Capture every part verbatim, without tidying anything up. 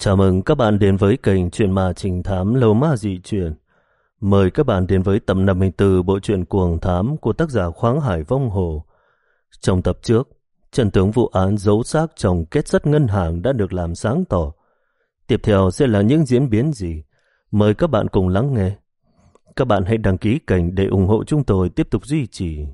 Chào mừng các bạn đến với kênh Chuyện Ma Trinh Thám Lâu Ma Dị Chuyện. Mời các bạn đến với tập năm mươi tư bộ truyện Cuồng Thám của tác giả Khoáng Hải Vong Hồ. Trong tập trước, chân tướng vụ án giấu xác trong kết sắt ngân hàng đã được làm sáng tỏ. Tiếp theo sẽ là những diễn biến gì? Mời các bạn cùng lắng nghe. Các bạn hãy đăng ký kênh để ủng hộ chúng tôi tiếp tục duy trì.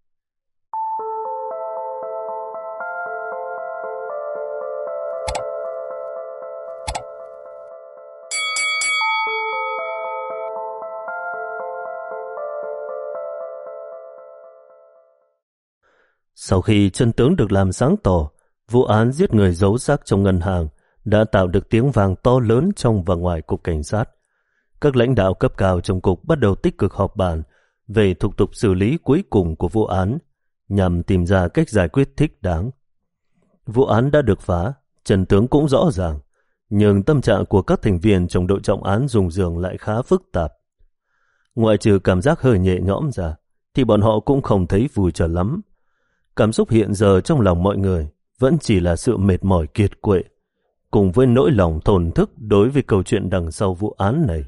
Sau khi chân tướng được làm sáng tỏ, vụ án giết người giấu xác trong ngân hàng đã tạo được tiếng vang to lớn trong và ngoài cục cảnh sát. Các lãnh đạo cấp cao trong cục bắt đầu tích cực họp bàn về thủ tục xử lý cuối cùng của vụ án nhằm tìm ra cách giải quyết thích đáng. Vụ án đã được phá, chân tướng cũng rõ ràng, nhưng tâm trạng của các thành viên trong đội trọng án dùng giường lại khá phức tạp. Ngoại trừ cảm giác hơi nhẹ nhõm ra, thì bọn họ cũng không thấy vui cho lắm. Cảm xúc hiện giờ trong lòng mọi người vẫn chỉ là sự mệt mỏi kiệt quệ, cùng với nỗi lòng thổn thức đối với câu chuyện đằng sau vụ án này.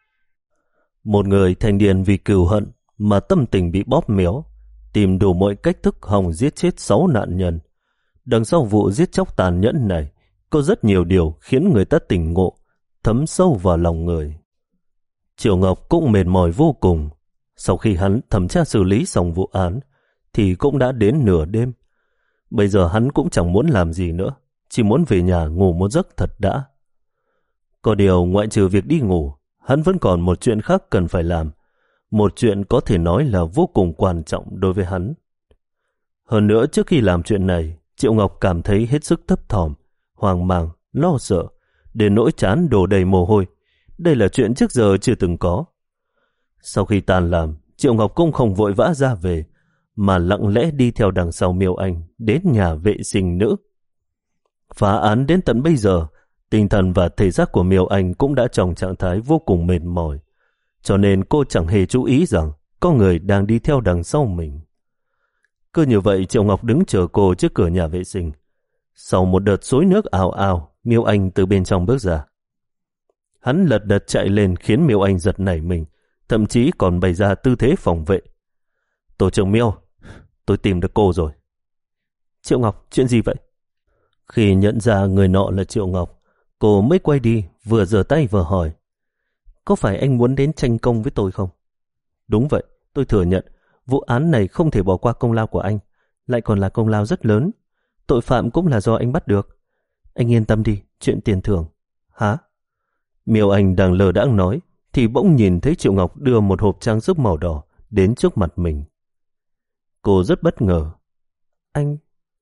Một người thanh niên vì cừu hận mà tâm tình bị bóp méo, tìm đủ mọi cách thức hòng giết chết sáu nạn nhân. Đằng sau vụ giết chóc tàn nhẫn này có rất nhiều điều khiến người ta tỉnh ngộ, thấm sâu vào lòng người. Triệu Ngọc cũng mệt mỏi vô cùng. Sau khi hắn thẩm tra xử lý xong vụ án thì cũng đã đến nửa đêm. Bây giờ hắn cũng chẳng muốn làm gì nữa, chỉ muốn về nhà ngủ một giấc thật đã. Có điều ngoại trừ việc đi ngủ, hắn vẫn còn một chuyện khác cần phải làm. Một chuyện có thể nói là vô cùng quan trọng đối với hắn. Hơn nữa, trước khi làm chuyện này, Triệu Ngọc cảm thấy hết sức thấp thỏm, hoang mang, lo sợ, đến nỗi trán đổ đầy mồ hôi. Đây là chuyện trước giờ chưa từng có. Sau khi tan làm, Triệu Ngọc cũng không vội vã ra về, mà lặng lẽ đi theo đằng sau Miêu Anh đến nhà vệ sinh nữ. Phá án đến tận bây giờ, tinh thần và thể xác của Miêu Anh cũng đã trong trạng thái vô cùng mệt mỏi, cho nên cô chẳng hề chú ý rằng có người đang đi theo đằng sau mình. Cứ như vậy, Triệu Ngọc đứng chờ cô trước cửa nhà vệ sinh. Sau một đợt xối nước ào ào, Miêu Anh từ bên trong bước ra. Hắn lật đật chạy lên khiến Miêu Anh giật nảy mình, thậm chí còn bày ra tư thế phòng vệ. Tổ trưởng Miêu, tôi tìm được cô rồi. Triệu Ngọc, chuyện gì vậy? Khi nhận ra người nọ là Triệu Ngọc, cô mới quay đi, vừa giơ tay vừa hỏi. Có phải anh muốn đến tranh công với tôi không? Đúng vậy, tôi thừa nhận, vụ án này không thể bỏ qua công lao của anh, lại còn là công lao rất lớn. Tội phạm cũng là do anh bắt được. Anh yên tâm đi, chuyện tiền thưởng. Hả? Miêu Anh đang lờ đãng nói, thì bỗng nhìn thấy Triệu Ngọc đưa một hộp trang sức màu đỏ đến trước mặt mình. Cô rất bất ngờ. Anh...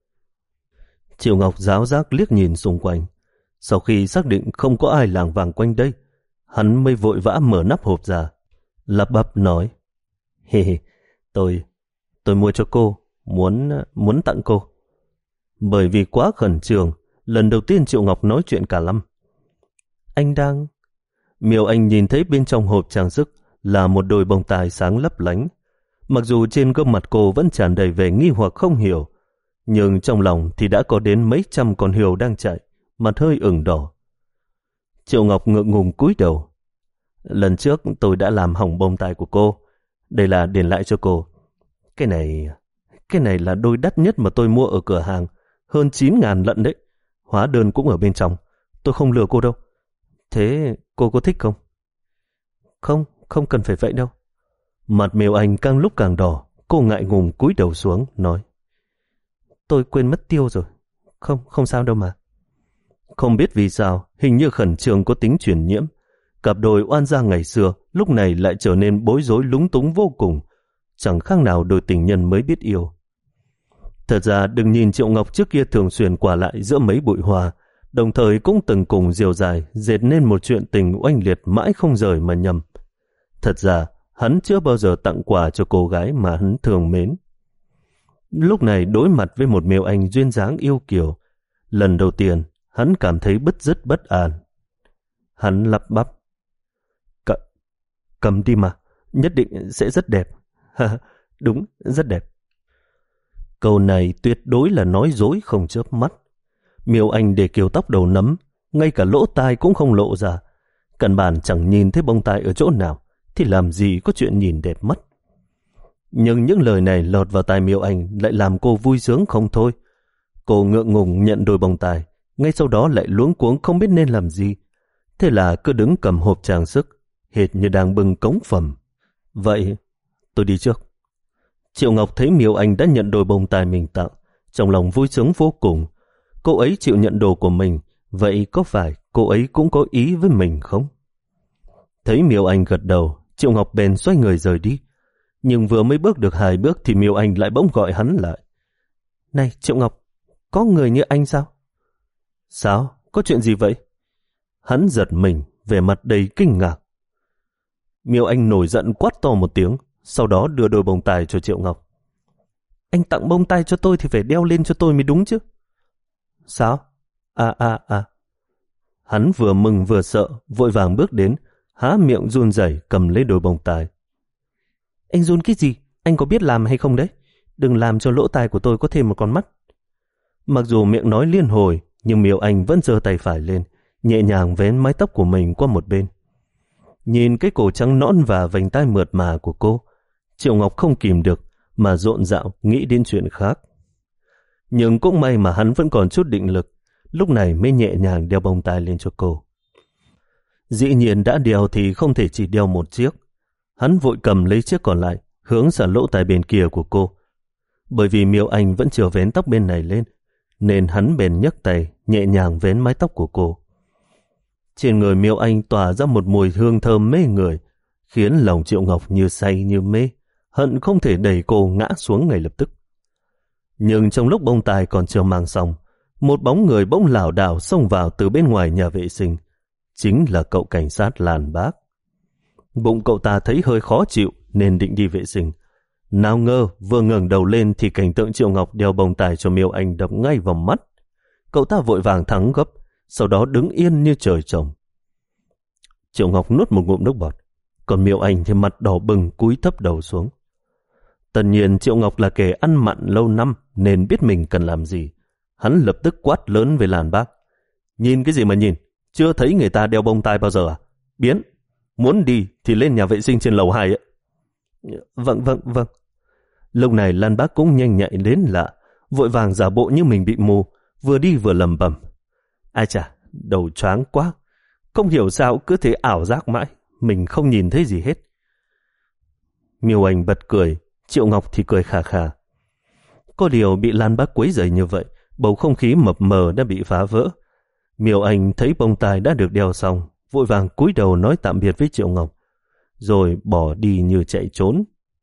Triệu Ngọc ráo rác liếc nhìn xung quanh. Sau khi xác định không có ai lảng vảng quanh đây, hắn mới vội vã mở nắp hộp ra, lắp bắp nói. Hề hề, tôi... tôi mua cho cô, muốn... muốn tặng cô. Bởi vì quá khẩn trương, lần đầu tiên Triệu Ngọc nói chuyện cả lăm. Anh đang... Miêu Anh nhìn thấy bên trong hộp trang sức là một đôi bông tai sáng lấp lánh. Mặc dù trên gương mặt cô vẫn tràn đầy vẻ nghi hoặc không hiểu, nhưng trong lòng thì đã có đến mấy trăm con hươu đang chạy, mặt hơi ửng đỏ. Triệu Ngọc ngượng ngùng cúi đầu. Lần trước tôi đã làm hỏng bông tai của cô, đây là đền lại cho cô. Cái này, cái này là đôi đắt nhất mà tôi mua ở cửa hàng, hơn chín ngàn lận đấy. Hóa đơn cũng ở bên trong, tôi không lừa cô đâu. Thế cô có thích không? Không, không cần phải vậy đâu. Mặt Miêu Anh càng lúc càng đỏ, cô ngại ngùng cúi đầu xuống, nói. Tôi quên mất tiêu rồi. Không, không sao đâu mà. Không biết vì sao, hình như khẩn trương có tính truyền nhiễm. Cặp đôi oan gia ngày xưa, lúc này lại trở nên bối rối lúng túng vô cùng. Chẳng khác nào đôi tình nhân mới biết yêu. Thật ra đừng nhìn Triệu Ngọc trước kia thường xuyên qua lại giữa mấy bụi hoa, đồng thời cũng từng cùng Diều Dài dệt nên một chuyện tình oanh liệt mãi không rời mà nhầm. Thật ra, hắn chưa bao giờ tặng quà cho cô gái mà hắn thường mến. Lúc này đối mặt với một Miêu Anh duyên dáng yêu kiều, lần đầu tiên hắn cảm thấy bứt rứt bất an. Hắn lắp bắp. C cầm đi mà, nhất định sẽ rất đẹp. Đúng, rất đẹp. Câu này tuyệt đối là nói dối không chớp mắt. Miêu Anh để kiểu tóc đầu nấm, ngay cả lỗ tai cũng không lộ ra. Căn bản chẳng nhìn thấy bông tai ở chỗ nào, thì làm gì có chuyện nhìn đẹp mắt. Nhưng những lời này lọt vào tai Miêu Anh lại làm cô vui sướng không thôi. Cô ngượng ngùng nhận đôi bông tai, ngay sau đó lại luống cuống không biết nên làm gì. Thế là cứ đứng cầm hộp trang sức, hệt như đang bưng cống phẩm. Vậy, tôi đi trước. Triệu Ngọc thấy Miêu Anh đã nhận đôi bông tai mình tặng, trong lòng vui sướng vô cùng. Cô ấy chịu nhận đồ của mình, vậy có phải cô ấy cũng có ý với mình không? Thấy Miêu Anh gật đầu, Triệu Ngọc bèn xoay người rời đi. Nhưng vừa mới bước được hai bước thì Miêu Anh lại bỗng gọi hắn lại. Này Triệu Ngọc, có người như anh sao? Sao? Có chuyện gì vậy? Hắn giật mình, vẻ mặt đầy kinh ngạc. Miêu Anh nổi giận quát to một tiếng, sau đó đưa đôi bông tai cho Triệu Ngọc. Anh tặng bông tai cho tôi thì phải đeo lên cho tôi mới đúng chứ. Sao? À à à. Hắn vừa mừng vừa sợ, vội vàng bước đến, há miệng run rẩy cầm lấy đôi bông tai. Anh run cái gì? Anh có biết làm hay không đấy? Đừng làm cho lỗ tai của tôi có thêm một con mắt. Mặc dù miệng nói liên hồi, nhưng Miêu Anh vẫn giơ tay phải lên, nhẹ nhàng vén mái tóc của mình qua một bên. Nhìn cái cổ trắng nõn và vành tai mượt mà của cô, Triệu Ngọc không kìm được mà rộn rạo nghĩ đến chuyện khác. Nhưng cũng may mà hắn vẫn còn chút định lực, lúc này mới nhẹ nhàng đeo bông tai lên cho cô. Dĩ nhiên đã đeo thì không thể chỉ đeo một chiếc. Hắn vội cầm lấy chiếc còn lại, hướng sang lỗ tai bên kia của cô. Bởi vì Miêu Anh vẫn chưa vén tóc bên này lên, nên hắn bèn nhấc tay, nhẹ nhàng vén mái tóc của cô. Trên người Miêu Anh tỏa ra một mùi hương thơm mê người, khiến lòng Triệu Ngọc như say như mê, hận không thể đẩy cô ngã xuống ngay lập tức. Nhưng trong lúc bông tai còn chưa mang xong, một bóng người bỗng lảo đảo xông vào từ bên ngoài nhà vệ sinh. Chính là cậu cảnh sát Lan Bác. Bụng cậu ta thấy hơi khó chịu nên định đi vệ sinh. Nào ngờ vừa ngẩng đầu lên thì cảnh tượng Triệu Ngọc đeo bông tai cho Miêu Anh đập ngay vào mắt. Cậu ta vội vàng thắng gấp, sau đó đứng yên như trời trồng. Triệu Ngọc nuốt một ngụm nước bọt, còn Miêu Anh thì mặt đỏ bừng cúi thấp đầu xuống. Tất nhiên Triệu Ngọc là kẻ ăn mặn lâu năm nên biết mình cần làm gì. Hắn lập tức quát lớn với Lan Bác. Nhìn cái gì mà nhìn? Chưa thấy người ta đeo bông tai bao giờ à? Biến! Muốn đi thì lên nhà vệ sinh trên lầu hai ấy. Vâng, vâng, vâng. Lúc này Lan Bác cũng nhanh nhạy đến lạ, vội vàng giả bộ như mình bị mù, vừa đi vừa lầm bầm. Ai chà, đầu choáng quá. Không hiểu sao cứ thế ảo giác mãi, mình không nhìn thấy gì hết. Miêu Anh bật cười, Triệu Ngọc thì cười khà khà. Có điều bị Lan Bác quấy rầy như vậy, bầu không khí mập mờ đã bị phá vỡ. Miêu Anh thấy bông tai đã được đeo xong, vội vàng cúi đầu nói tạm biệt với Triệu Ngọc, rồi bỏ đi như chạy trốn.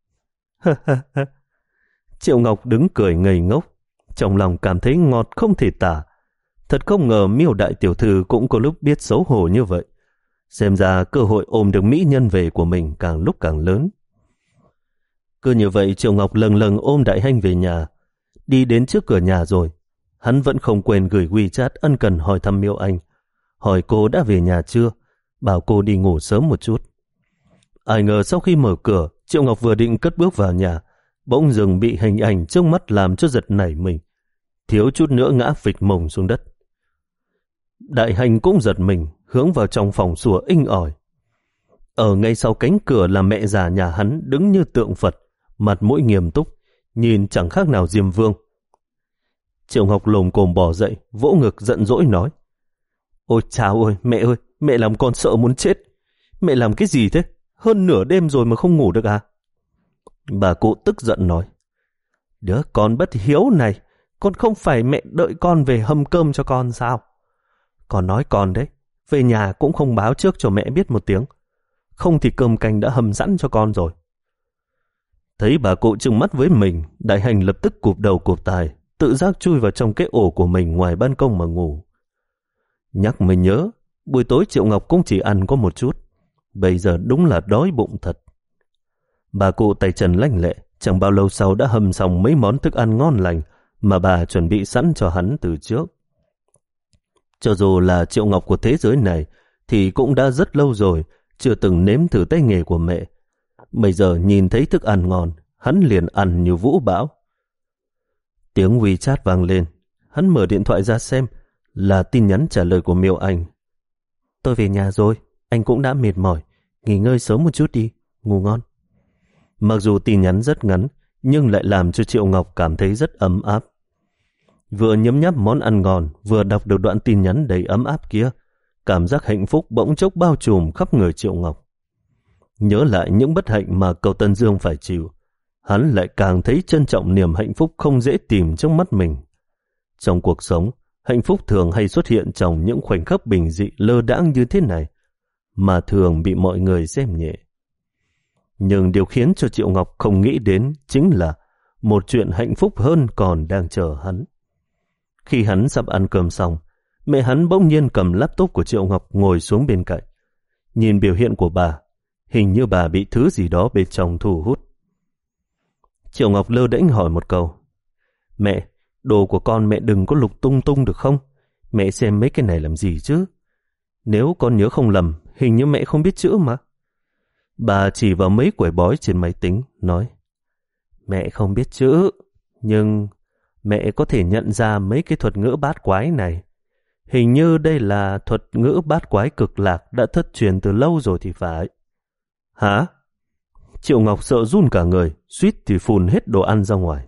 Triệu Ngọc đứng cười ngây ngốc, trong lòng cảm thấy ngọt không thể tả. Thật không ngờ Miêu đại tiểu thư cũng có lúc biết xấu hổ như vậy. Xem ra cơ hội ôm được mỹ nhân về của mình càng lúc càng lớn. Cứ như vậy Triệu Ngọc lần lần ôm Đại Hanh về nhà. Đi đến trước cửa nhà rồi, hắn vẫn không quên gửi WeChat ân cần hỏi thăm Miêu Anh, hỏi cô đã về nhà chưa, bảo cô đi ngủ sớm một chút. Ai ngờ sau khi mở cửa, Triệu Ngọc vừa định cất bước vào nhà, bỗng dừng bị hình ảnh trước mắt làm cho giật nảy mình, thiếu chút nữa ngã phịch mông xuống đất. Đại Hành cũng giật mình, hướng vào trong phòng sủa inh ỏi. Ở ngay sau cánh cửa là mẹ già nhà hắn đứng như tượng Phật, mặt mũi nghiêm túc, nhìn chẳng khác nào Diêm Vương. Triệu Ngọc lồm cồm bò dậy, vỗ ngực giận dỗi nói: Ôi chào ơi, mẹ ơi, mẹ làm con sợ muốn chết. Mẹ làm cái gì thế? Hơn nửa đêm rồi mà không ngủ được à? Bà cụ tức giận nói: Đứa con bất hiếu này, con không phải mẹ đợi con về hâm cơm cho con sao? Con nói con đấy, về nhà cũng không báo trước cho mẹ biết một tiếng, không thì cơm canh đã hầm sẵn cho con rồi. Thấy bà cụ trừng mắt với mình, Đại Hành lập tức cụp đầu cụp tai, tự giác chui vào trong cái ổ của mình ngoài ban công mà ngủ. Nhắc mới nhớ, buổi tối Triệu Ngọc cũng chỉ ăn có một chút, bây giờ đúng là đói bụng thật. Bà cụ tay chân lanh lẹ, chẳng bao lâu sau đã hầm xong mấy món thức ăn ngon lành mà bà chuẩn bị sẵn cho hắn từ trước. Cho dù là Triệu Ngọc của thế giới này thì cũng đã rất lâu rồi chưa từng nếm thử tay nghề của mẹ. Bây giờ nhìn thấy thức ăn ngon, hắn liền ăn như vũ bão. Tiếng WeChat vang lên, hắn mở điện thoại ra xem, Là tin nhắn trả lời của Miêu Anh. Tôi về nhà rồi, anh cũng đã mệt mỏi, nghỉ ngơi sớm một chút đi, ngủ ngon. Mặc dù tin nhắn rất ngắn, nhưng lại làm cho Triệu Ngọc cảm thấy rất ấm áp. Vừa nhấm nháp món ăn ngon, vừa đọc được đoạn tin nhắn đầy ấm áp kia, cảm giác hạnh phúc bỗng chốc bao trùm khắp người Triệu Ngọc. Nhớ lại những bất hạnh mà cậu Tân Dương phải chịu, hắn lại càng thấy trân trọng niềm hạnh phúc không dễ tìm trong mắt mình. Trong cuộc sống, hạnh phúc thường hay xuất hiện trong những khoảnh khắc bình dị lơ đãng như thế này, mà thường bị mọi người xem nhẹ. Nhưng điều khiến cho Triệu Ngọc không nghĩ đến chính là một chuyện hạnh phúc hơn còn đang chờ hắn. Khi hắn sắp ăn cơm xong, mẹ hắn bỗng nhiên cầm laptop của Triệu Ngọc ngồi xuống bên cạnh. Nhìn biểu hiện của bà, hình như bà bị thứ gì đó bên trong thu hút. Triệu Ngọc lơ đễnh hỏi một câu. Mẹ, đồ của con mẹ đừng có lục tung tung được không? Mẹ xem mấy cái này làm gì chứ? Nếu con nhớ không lầm, hình như mẹ không biết chữ mà. Bà chỉ vào mấy quẻ bói trên máy tính, nói. Mẹ không biết chữ, nhưng mẹ có thể nhận ra mấy cái thuật ngữ bát quái này. Hình như đây là thuật ngữ bát quái cực lạc đã thất truyền từ lâu rồi thì phải. Hả? Triệu Ngọc sợ run cả người, suýt thì phun hết đồ ăn ra ngoài.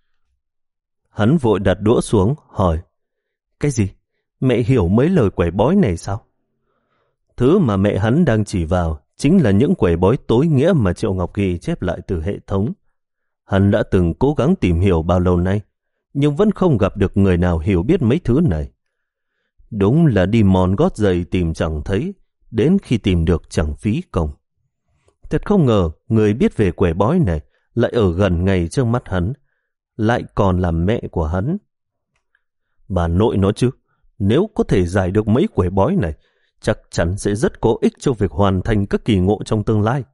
Hắn vội đặt đũa xuống, hỏi. Cái gì? Mẹ hiểu mấy lời quẻ bói này sao? Thứ mà mẹ hắn đang chỉ vào chính là những quẻ bói tối nghĩa mà Triệu Ngọc ghi chép lại từ hệ thống. Hắn đã từng cố gắng tìm hiểu bao lâu nay, nhưng vẫn không gặp được người nào hiểu biết mấy thứ này. Đúng là đi mòn gót giày tìm chẳng thấy, đến khi tìm được chẳng phí công. Thật không ngờ người biết về quẻ bói này lại ở gần ngay trước mắt hắn, lại còn là mẹ của hắn. Bà nội nói chứ, nếu có thể giải được mấy quẻ bói này, chắc chắn sẽ rất có ích cho việc hoàn thành các kỳ ngộ trong tương lai.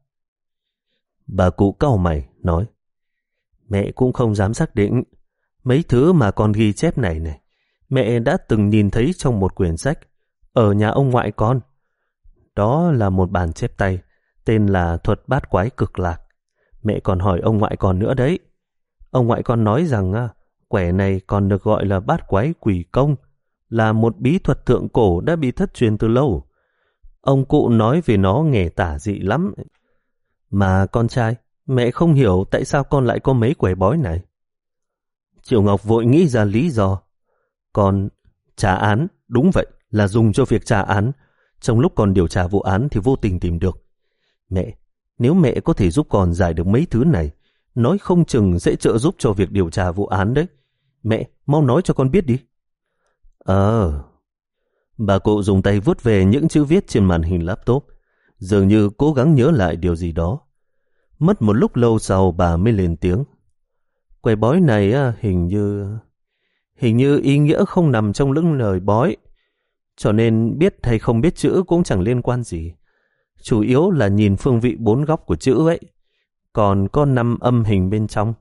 Bà cụ cau mày, nói. Mẹ cũng không dám xác định. Mấy thứ mà con ghi chép này này, mẹ đã từng nhìn thấy trong một quyển sách ở nhà ông ngoại con. Đó là một bản chép tay, tên là Thuật Bát Quái Cực Lạc. Mẹ còn hỏi ông ngoại con nữa đấy. Ông ngoại con nói rằng à, quẻ này còn được gọi là bát quái quỷ công, là một bí thuật thượng cổ đã bị thất truyền từ lâu. Ông cụ nói về nó nghe tả dị lắm. Mà con trai, mẹ không hiểu tại sao con lại có mấy quẻ bói này. Triệu Ngọc vội nghĩ ra lý do. Con trả án, đúng vậy, là dùng cho việc trả án. Trong lúc còn điều tra vụ án thì vô tình tìm được. Mẹ, nếu mẹ có thể giúp con giải được mấy thứ này, nói không chừng sẽ trợ giúp cho việc điều tra vụ án đấy. Mẹ, mau nói cho con biết đi. Ờ... Bà cụ dùng tay vuốt về những chữ viết trên màn hình laptop, dường như cố gắng nhớ lại điều gì đó. Mất một lúc lâu sau bà mới lên tiếng. Quẻ bói này hình như... Hình như ý nghĩa không nằm trong những lời bói, cho nên biết hay không biết chữ cũng chẳng liên quan gì. Chủ yếu là nhìn phương vị bốn góc của chữ ấy, còn có năm âm hình bên trong.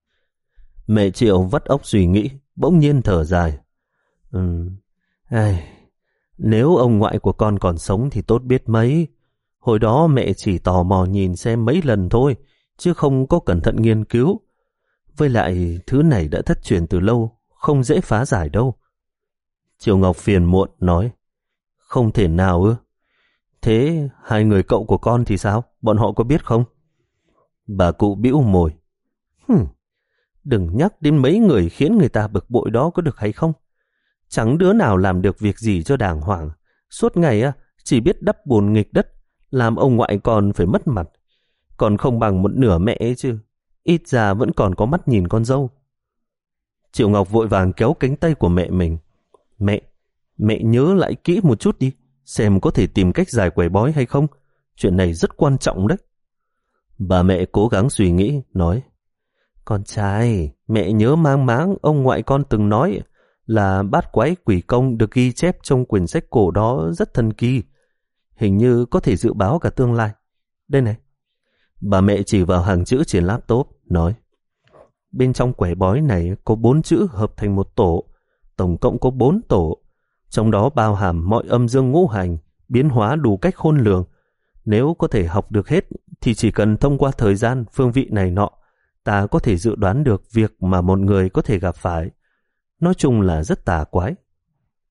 Mẹ Triệu vắt óc suy nghĩ, bỗng nhiên thở dài. Ừm... Ai... Nếu ông ngoại của con còn sống thì tốt biết mấy. Hồi đó mẹ chỉ tò mò nhìn xem mấy lần thôi, chứ không có cẩn thận nghiên cứu. Với lại thứ này đã thất truyền từ lâu, không dễ phá giải đâu. Triệu Ngọc phiền muộn nói. Không thể nào ư? Thế hai người cậu của con thì sao? Bọn họ có biết không? Bà cụ bĩu môi. Hừm, đừng nhắc đến mấy người khiến người ta bực bội đó có được hay không? Chẳng đứa nào làm được việc gì cho đàng hoàng. Suốt ngày á, chỉ biết đắp bùn nghịch đất, làm ông ngoại con phải mất mặt. Còn không bằng một nửa mẹ ấy chứ. Ít ra vẫn còn có mắt nhìn con dâu. Triệu Ngọc vội vàng kéo cánh tay của mẹ mình. Mẹ, mẹ nhớ lại kỹ một chút đi, xem có thể tìm cách giải quẻ bói hay không. Chuyện này rất quan trọng đấy. Bà mẹ cố gắng suy nghĩ, nói. Con trai, mẹ nhớ mang máng ông ngoại con từng nói là bát quái quỷ công được ghi chép trong quyển sách cổ đó rất thần kỳ. Hình như có thể dự báo cả tương lai. Đây này. Bà mẹ chỉ vào hàng chữ trên laptop, nói. Bên trong quẻ bói này có bốn chữ hợp thành một tổ, tổng cộng có bốn tổ. Trong đó bao hàm mọi âm dương ngũ hành, biến hóa đủ cách khôn lường. Nếu có thể học được hết, thì chỉ cần thông qua thời gian, phương vị này nọ, ta có thể dự đoán được việc mà một người có thể gặp phải. Nói chung là rất tà quái.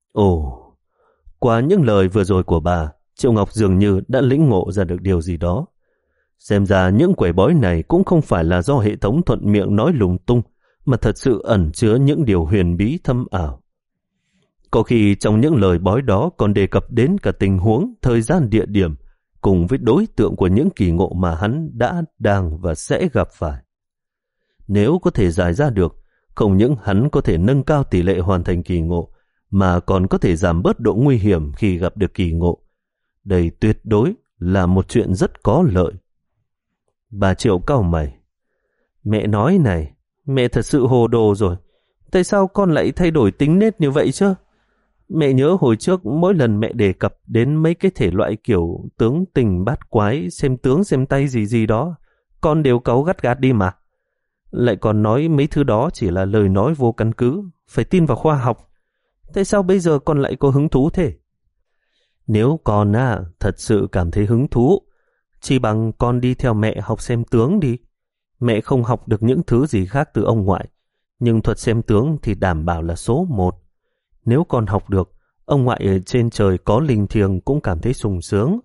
Ồ, qua những lời vừa rồi của bà, Triệu Ngọc dường như đã lĩnh ngộ ra được điều gì đó. Xem ra những quẻ bói này cũng không phải là do hệ thống thuận miệng nói lung tung, mà thật sự ẩn chứa những điều huyền bí thâm ảo. Có khi trong những lời bói đó còn đề cập đến cả tình huống, thời gian, địa điểm, cùng với đối tượng của những kỳ ngộ mà hắn đã, đang và sẽ gặp phải. Nếu có thể giải ra được, không những hắn có thể nâng cao tỷ lệ hoàn thành kỳ ngộ, mà còn có thể giảm bớt độ nguy hiểm khi gặp được kỳ ngộ. Đây tuyệt đối là một chuyện rất có lợi. Bà Triệu cau mày. Mẹ nói này, mẹ thật sự hồ đồ rồi. Tại sao con lại thay đổi tính nết như vậy chứ? Mẹ nhớ hồi trước mỗi lần mẹ đề cập đến mấy cái thể loại kiểu tướng tình bát quái, xem tướng xem tay gì gì đó, con đều cáu gắt gát đi mà. Lại còn nói mấy thứ đó chỉ là lời nói vô căn cứ, phải tin vào khoa học. Tại sao bây giờ con lại có hứng thú thế? Nếu con à, thật sự cảm thấy hứng thú, chỉ bằng con đi theo mẹ học xem tướng đi. Mẹ không học được những thứ gì khác từ ông ngoại, nhưng thuật xem tướng thì đảm bảo là số một. Nếu con học được, ông ngoại ở trên trời có linh thiêng cũng cảm thấy sung sướng.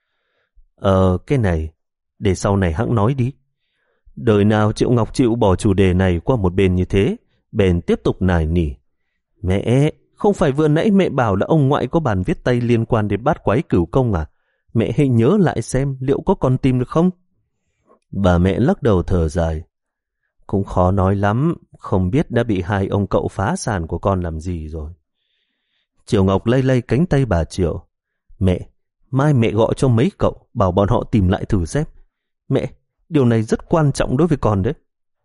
Ờ, cái này, để sau này hẵng nói đi. Đời nào Triệu Ngọc chịu bỏ chủ đề này qua một bên như thế, bèn tiếp tục nài nỉ. Mẹ, không phải vừa nãy mẹ bảo là ông ngoại có bản viết tay liên quan đến bát quái cửu công à? Mẹ hãy nhớ lại xem liệu có còn tìm được không? Bà mẹ lắc đầu thở dài. Cũng khó nói lắm, không biết đã bị hai ông cậu phá sản của con làm gì rồi. Triệu Ngọc lay lay cánh tay bà Triệu. Mẹ, mai mẹ gọi cho mấy cậu, bảo bọn họ tìm lại thử xem. Mẹ, điều này rất quan trọng đối với con đấy.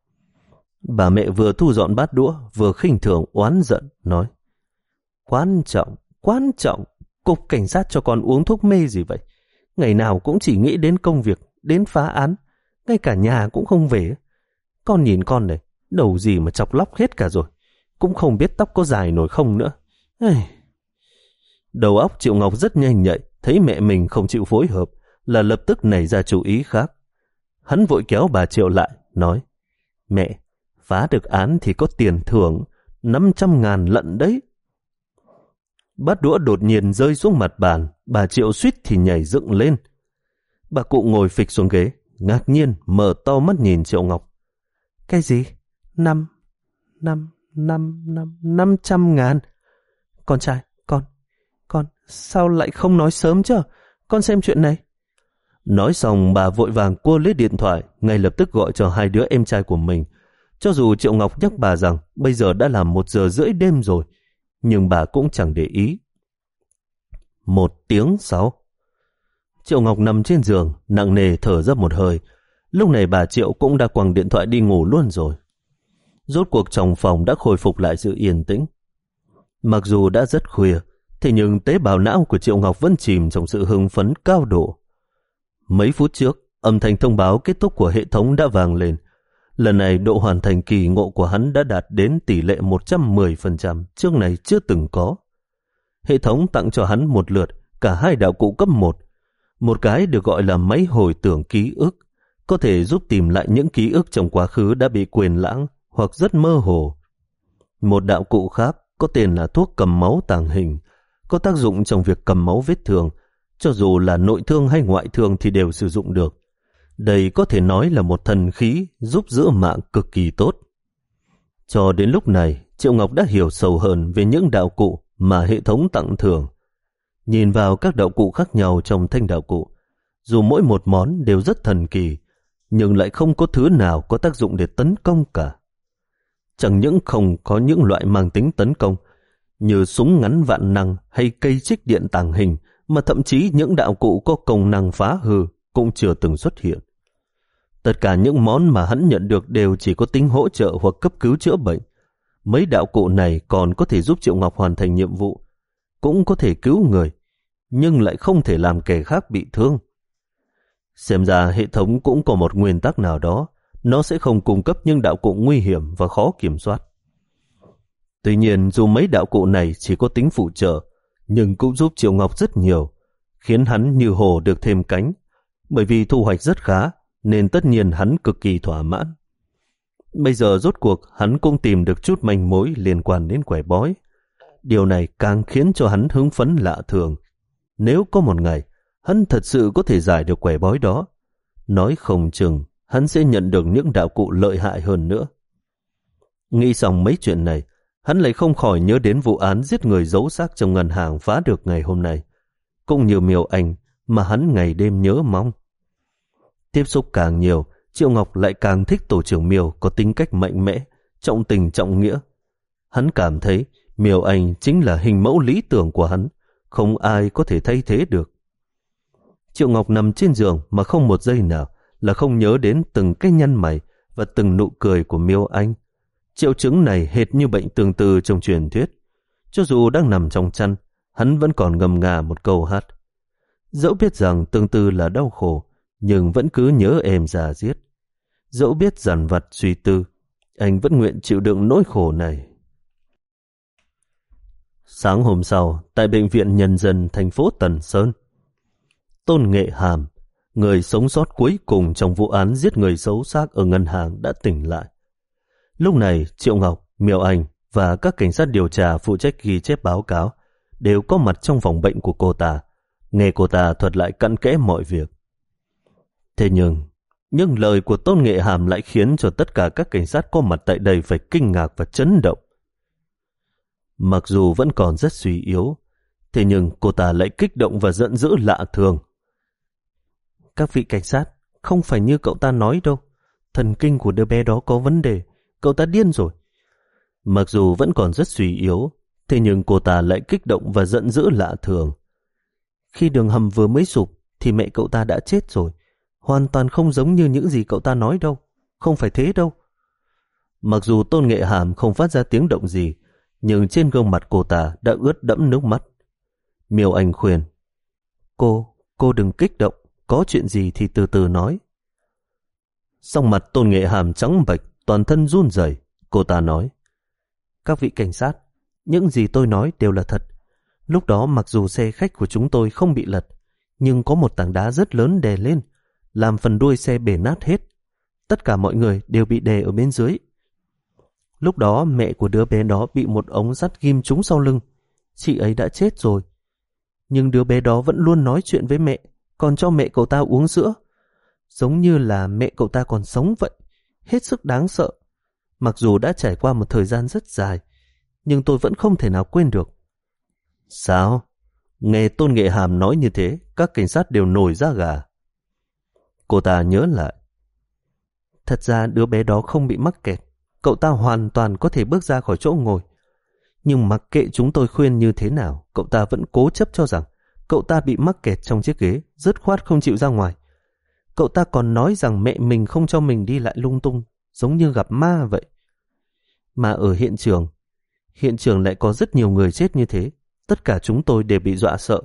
Bà mẹ vừa thu dọn bát đũa, vừa khinh thường oán giận, nói. Quan trọng, quan trọng, cục cảnh sát cho con uống thuốc mê gì vậy? Ngày nào cũng chỉ nghĩ đến công việc, đến phá án, ngay cả nhà cũng không về. Con nhìn con này, đầu gì mà chọc lóc hết cả rồi, cũng không biết tóc có dài nổi không nữa. Ây... Đầu óc Triệu Ngọc rất nhanh nhạy, thấy mẹ mình không chịu phối hợp, là lập tức nảy ra chủ ý khác. Hắn vội kéo bà Triệu lại, nói, mẹ, phá được án thì có tiền thưởng, năm trăm ngàn lận đấy. Bát đũa đột nhiên rơi xuống mặt bàn, bà Triệu suýt thì nhảy dựng lên. Bà cụ ngồi phịch xuống ghế, ngạc nhiên mở to mắt nhìn Triệu Ngọc. Cái gì? Năm, năm, năm, năm, năm trăm ngàn. Con trai, con, con, sao lại không nói sớm chứ? Con xem chuyện này. Nói xong bà vội vàng cua lấy điện thoại, ngay lập tức gọi cho hai đứa em trai của mình. Cho dù Triệu Ngọc nhắc bà rằng bây giờ đã là một giờ rưỡi đêm rồi, nhưng bà cũng chẳng để ý. Một tiếng sau, Triệu Ngọc nằm trên giường, nặng nề thở ra một hơi. Lúc này bà Triệu cũng đã quăng điện thoại đi ngủ luôn rồi. Rốt cuộc trong phòng đã khôi phục lại sự yên tĩnh. Mặc dù đã rất khuya, thế nhưng tế bào não của Triệu Ngọc vẫn chìm trong sự hưng phấn cao độ. Mấy phút trước, âm thanh thông báo kết thúc của hệ thống đã vang lên. Lần này độ hoàn thành kỳ ngộ của hắn đã đạt đến tỷ lệ một trăm mười phần trăm, trước này chưa từng có. Hệ thống tặng cho hắn một lượt cả hai đạo cụ cấp một. Một cái được gọi là máy hồi tưởng ký ức, có thể giúp tìm lại những ký ức trong quá khứ đã bị quên lãng hoặc rất mơ hồ. Một đạo cụ khác có tên là thuốc cầm máu tàng hình, có tác dụng trong việc cầm máu vết thương, cho dù là nội thương hay ngoại thương thì đều sử dụng được. Đây có thể nói là một thần khí giúp giữ mạng cực kỳ tốt. Cho đến lúc này, Triệu Ngọc đã hiểu sâu hơn về những đạo cụ mà hệ thống tặng thưởng. Nhìn vào các đạo cụ khác nhau trong thanh đạo cụ, dù mỗi một món đều rất thần kỳ, nhưng lại không có thứ nào có tác dụng để tấn công cả. Chẳng những không có những loại mang tính tấn công, như súng ngắn vạn năng hay cây trích điện tàng hình, mà thậm chí những đạo cụ có công năng phá hư cũng chưa từng xuất hiện. Tất cả những món mà hắn nhận được đều chỉ có tính hỗ trợ hoặc cấp cứu chữa bệnh. Mấy đạo cụ này còn có thể giúp Triệu Ngọc hoàn thành nhiệm vụ, cũng có thể cứu người, nhưng lại không thể làm kẻ khác bị thương. Xem ra hệ thống cũng có một nguyên tắc nào đó, nó sẽ không cung cấp những đạo cụ nguy hiểm và khó kiểm soát. Tuy nhiên, dù mấy đạo cụ này chỉ có tính phụ trợ, nhưng cũng giúp Triệu Ngọc rất nhiều, khiến hắn như hồ được thêm cánh. Bởi vì thu hoạch rất khá, nên tất nhiên hắn cực kỳ thỏa mãn. Bây giờ rốt cuộc hắn cũng tìm được chút manh mối liên quan đến quẻ bói. Điều này càng khiến cho hắn hứng phấn lạ thường. Nếu có một ngày, hắn thật sự có thể giải được quẻ bói đó, nói không chừng hắn sẽ nhận được những đạo cụ lợi hại hơn nữa. Nghĩ xong mấy chuyện này, hắn lại không khỏi nhớ đến vụ án giết người giấu xác trong ngân hàng phá được ngày hôm nay, cũng như Miêu Anh mà hắn ngày đêm nhớ mong. Tiếp xúc càng nhiều, Triệu Ngọc lại càng thích tổ trưởng Miêu có tính cách mạnh mẽ, trọng tình trọng nghĩa. Hắn cảm thấy Miêu Anh chính là hình mẫu lý tưởng của hắn, không ai có thể thay thế được. Triệu Ngọc nằm trên giường mà không một giây nào là không nhớ đến từng cái nhăn mày và từng nụ cười của Miêu Anh. Triệu chứng này hệt như bệnh tương tư trong truyền thuyết. Cho dù đang nằm trong chăn, hắn vẫn còn ngâm nga một câu hát. Dẫu biết rằng tương tư là đau khổ, nhưng vẫn cứ nhớ em già giết. Dẫu biết dằn vặt suy tư, anh vẫn nguyện chịu đựng nỗi khổ này. Sáng hôm sau, tại Bệnh viện Nhân dân thành phố Tần Sơn, Tôn Nghệ Hàm, người sống sót cuối cùng trong vụ án giết người xấu xác ở ngân hàng, đã tỉnh lại. Lúc này, Triệu Ngọc, Miêu Anh và các cảnh sát điều tra phụ trách ghi chép báo cáo đều có mặt trong phòng bệnh của cô ta, nghe cô ta thuật lại cặn kẽ mọi việc. Thế nhưng, những lời của Tôn Nghệ Hàm lại khiến cho tất cả các cảnh sát có mặt tại đây phải kinh ngạc và chấn động. Mặc dù vẫn còn rất suy yếu, thế nhưng cô ta lại kích động và giận dữ lạ thường. Các vị cảnh sát, không phải như cậu ta nói đâu. Thần kinh của đứa bé đó có vấn đề, cậu ta điên rồi. Mặc dù vẫn còn rất suy yếu, thế nhưng cô ta lại kích động và giận dữ lạ thường. Khi đường hầm vừa mới sụp thì mẹ cậu ta đã chết rồi. Hoàn toàn không giống như những gì cậu ta nói đâu. Không phải thế đâu. Mặc dù Tôn Nghệ Hàm không phát ra tiếng động gì, nhưng trên gương mặt cô ta đã ướt đẫm nước mắt. Miêu Anh khuyên, Cô, cô đừng kích động, có chuyện gì thì từ từ nói. Sắc mặt Tôn Nghệ Hàm trắng bệch, toàn thân run rẩy. Cô ta nói, các vị cảnh sát, những gì tôi nói đều là thật. Lúc đó mặc dù xe khách của chúng tôi không bị lật, nhưng có một tảng đá rất lớn đè lên, làm phần đuôi xe bể nát hết. Tất cả mọi người đều bị đè ở bên dưới. Lúc đó mẹ của đứa bé đó bị một ống sắt ghim trúng sau lưng. Chị ấy đã chết rồi. Nhưng đứa bé đó vẫn luôn nói chuyện với mẹ, còn cho mẹ cậu ta uống sữa. Giống như là mẹ cậu ta còn sống vậy. Hết sức đáng sợ. Mặc dù đã trải qua một thời gian rất dài, nhưng tôi vẫn không thể nào quên được. Sao? Nghe Tôn Nghệ Hàm nói như thế, các cảnh sát đều nổi da gà. Cô ta nhớ lại. Thật ra đứa bé đó không bị mắc kẹt. Cậu ta hoàn toàn có thể bước ra khỏi chỗ ngồi. Nhưng mặc kệ chúng tôi khuyên như thế nào, cậu ta vẫn cố chấp cho rằng cậu ta bị mắc kẹt trong chiếc ghế, dứt khoát không chịu ra ngoài. Cậu ta còn nói rằng mẹ mình không cho mình đi lại lung tung, giống như gặp ma vậy. Mà ở hiện trường, hiện trường lại có rất nhiều người chết như thế. Tất cả chúng tôi đều bị dọa sợ.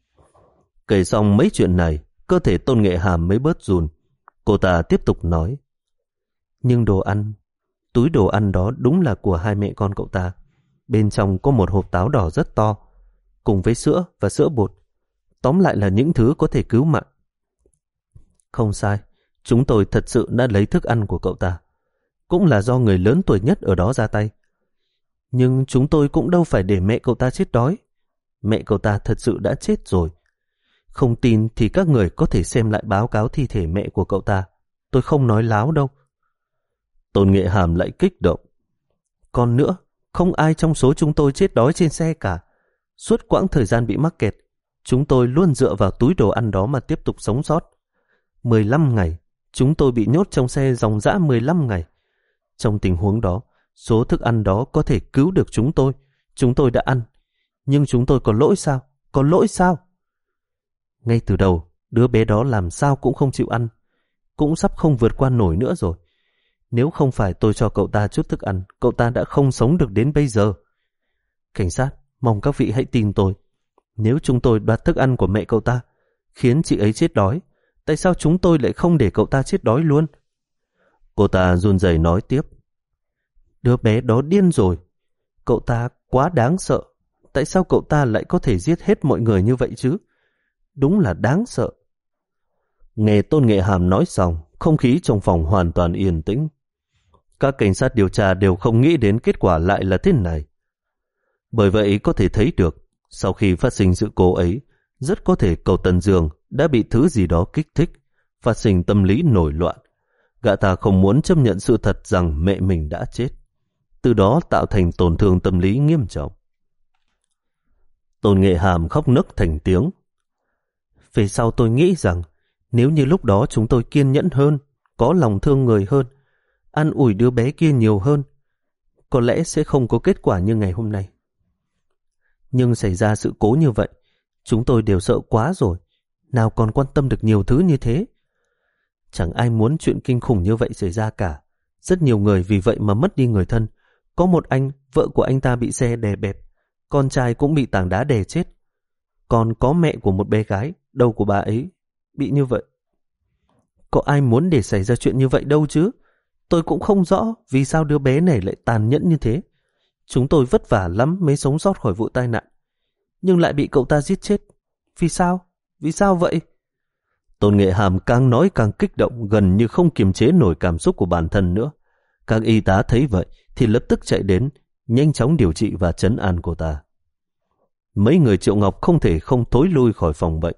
Kể xong mấy chuyện này, cơ thể Tôn Nghệ Hàm mới bớt run. Cô ta tiếp tục nói, nhưng đồ ăn, túi đồ ăn đó đúng là của hai mẹ con cậu ta. Bên trong có một hộp táo đỏ rất to, cùng với sữa và sữa bột. Tóm lại là những thứ có thể cứu mạng. Không sai, chúng tôi thật sự đã lấy thức ăn của cậu ta. Cũng là do người lớn tuổi nhất ở đó ra tay. Nhưng chúng tôi cũng đâu phải để mẹ cậu ta chết đói. Mẹ cậu ta thật sự đã chết rồi. Không tin thì các người có thể xem lại báo cáo thi thể mẹ của cậu ta. Tôi không nói láo đâu. Tôn Nghệ Hàm lại kích động. Còn nữa, không ai trong số chúng tôi chết đói trên xe cả. Suốt quãng thời gian bị mắc kẹt, chúng tôi luôn dựa vào túi đồ ăn đó mà tiếp tục sống sót. mười lăm ngày, chúng tôi bị nhốt trong xe dòng dã mười lăm ngày. Trong tình huống đó, số thức ăn đó có thể cứu được chúng tôi. Chúng tôi đã ăn. Nhưng chúng tôi có lỗi sao? Có lỗi sao? Ngay từ đầu, đứa bé đó làm sao cũng không chịu ăn. Cũng sắp không vượt qua nổi nữa rồi. Nếu không phải tôi cho cậu ta chút thức ăn, cậu ta đã không sống được đến bây giờ. Cảnh sát, mong các vị hãy tin tôi. Nếu chúng tôi đoạt thức ăn của mẹ cậu ta, khiến chị ấy chết đói, tại sao chúng tôi lại không để cậu ta chết đói luôn? Cô ta run rẩy nói tiếp. Đứa bé đó điên rồi. Cậu ta quá đáng sợ. Tại sao cậu ta lại có thể giết hết mọi người như vậy chứ? Đúng là đáng sợ. Nghe Tôn Nghệ Hàm nói xong, không khí trong phòng hoàn toàn yên tĩnh. Các cảnh sát điều tra đều không nghĩ đến kết quả lại là thế này. Bởi vậy có thể thấy được, sau khi phát sinh sự cố ấy, rất có thể cậu Tần Dương đã bị thứ gì đó kích thích, phát sinh tâm lý nổi loạn. Gã ta không muốn chấp nhận sự thật rằng mẹ mình đã chết, từ đó tạo thành tổn thương tâm lý nghiêm trọng. Tôn Nghệ Hàm khóc nấc thành tiếng. Về sau tôi nghĩ rằng nếu như lúc đó chúng tôi kiên nhẫn hơn, có lòng thương người hơn, an ủi đứa bé kia nhiều hơn, có lẽ sẽ không có kết quả như ngày hôm nay. Nhưng xảy ra sự cố như vậy, chúng tôi đều sợ quá rồi, nào còn quan tâm được nhiều thứ như thế. Chẳng ai muốn chuyện kinh khủng như vậy xảy ra cả. Rất nhiều người vì vậy mà mất đi người thân. Có một anh, vợ của anh ta bị xe đè bẹp, con trai cũng bị tảng đá đè chết. Còn có mẹ của một bé gái, đầu của bà ấy bị như vậy. Có ai muốn để xảy ra chuyện như vậy đâu chứ. Tôi cũng không rõ vì sao đứa bé này lại tàn nhẫn như thế. Chúng tôi vất vả lắm mới sống sót khỏi vụ tai nạn, nhưng lại bị cậu ta giết chết. Vì sao? Vì sao vậy? Tôn Nghệ Hàm càng nói càng kích động, gần như không kiềm chế nổi cảm xúc của bản thân nữa. Các y tá thấy vậy thì lập tức chạy đến, nhanh chóng điều trị và trấn an cô ta. Mấy người Triệu Ngọc không thể không thối lui khỏi phòng bệnh.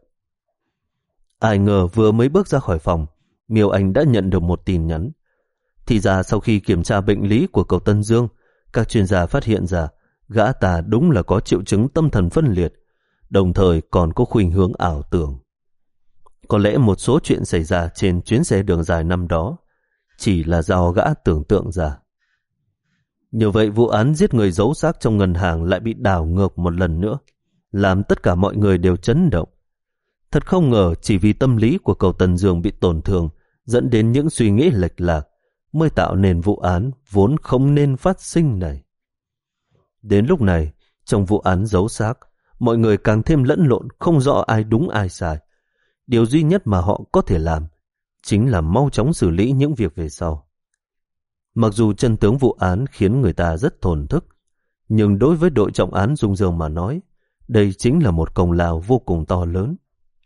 Ai ngờ vừa mới bước ra khỏi phòng, Miêu Anh đã nhận được một tin nhắn. Thì ra sau khi kiểm tra bệnh lý của cậu Tân Dương, các chuyên gia phát hiện ra gã ta đúng là có triệu chứng tâm thần phân liệt, đồng thời còn có khuynh hướng ảo tưởng. Có lẽ một số chuyện xảy ra trên chuyến xe đường dài năm đó chỉ là do gã tưởng tượng ra. Như vậy vụ án giết người giấu xác trong ngân hàng lại bị đảo ngược một lần nữa, làm tất cả mọi người đều chấn động. Thật không ngờ chỉ vì tâm lý của cậu Tần Dương bị tổn thương, dẫn đến những suy nghĩ lệch lạc, mới tạo nên vụ án vốn không nên phát sinh này. Đến lúc này, trong vụ án giấu xác, mọi người càng thêm lẫn lộn, không rõ ai đúng ai sai. Điều duy nhất mà họ có thể làm chính là mau chóng xử lý những việc về sau. Mặc dù chân tướng vụ án khiến người ta rất thổn thức, nhưng đối với đội trọng án Dung Dương mà nói, đây chính là một công lao vô cùng to lớn.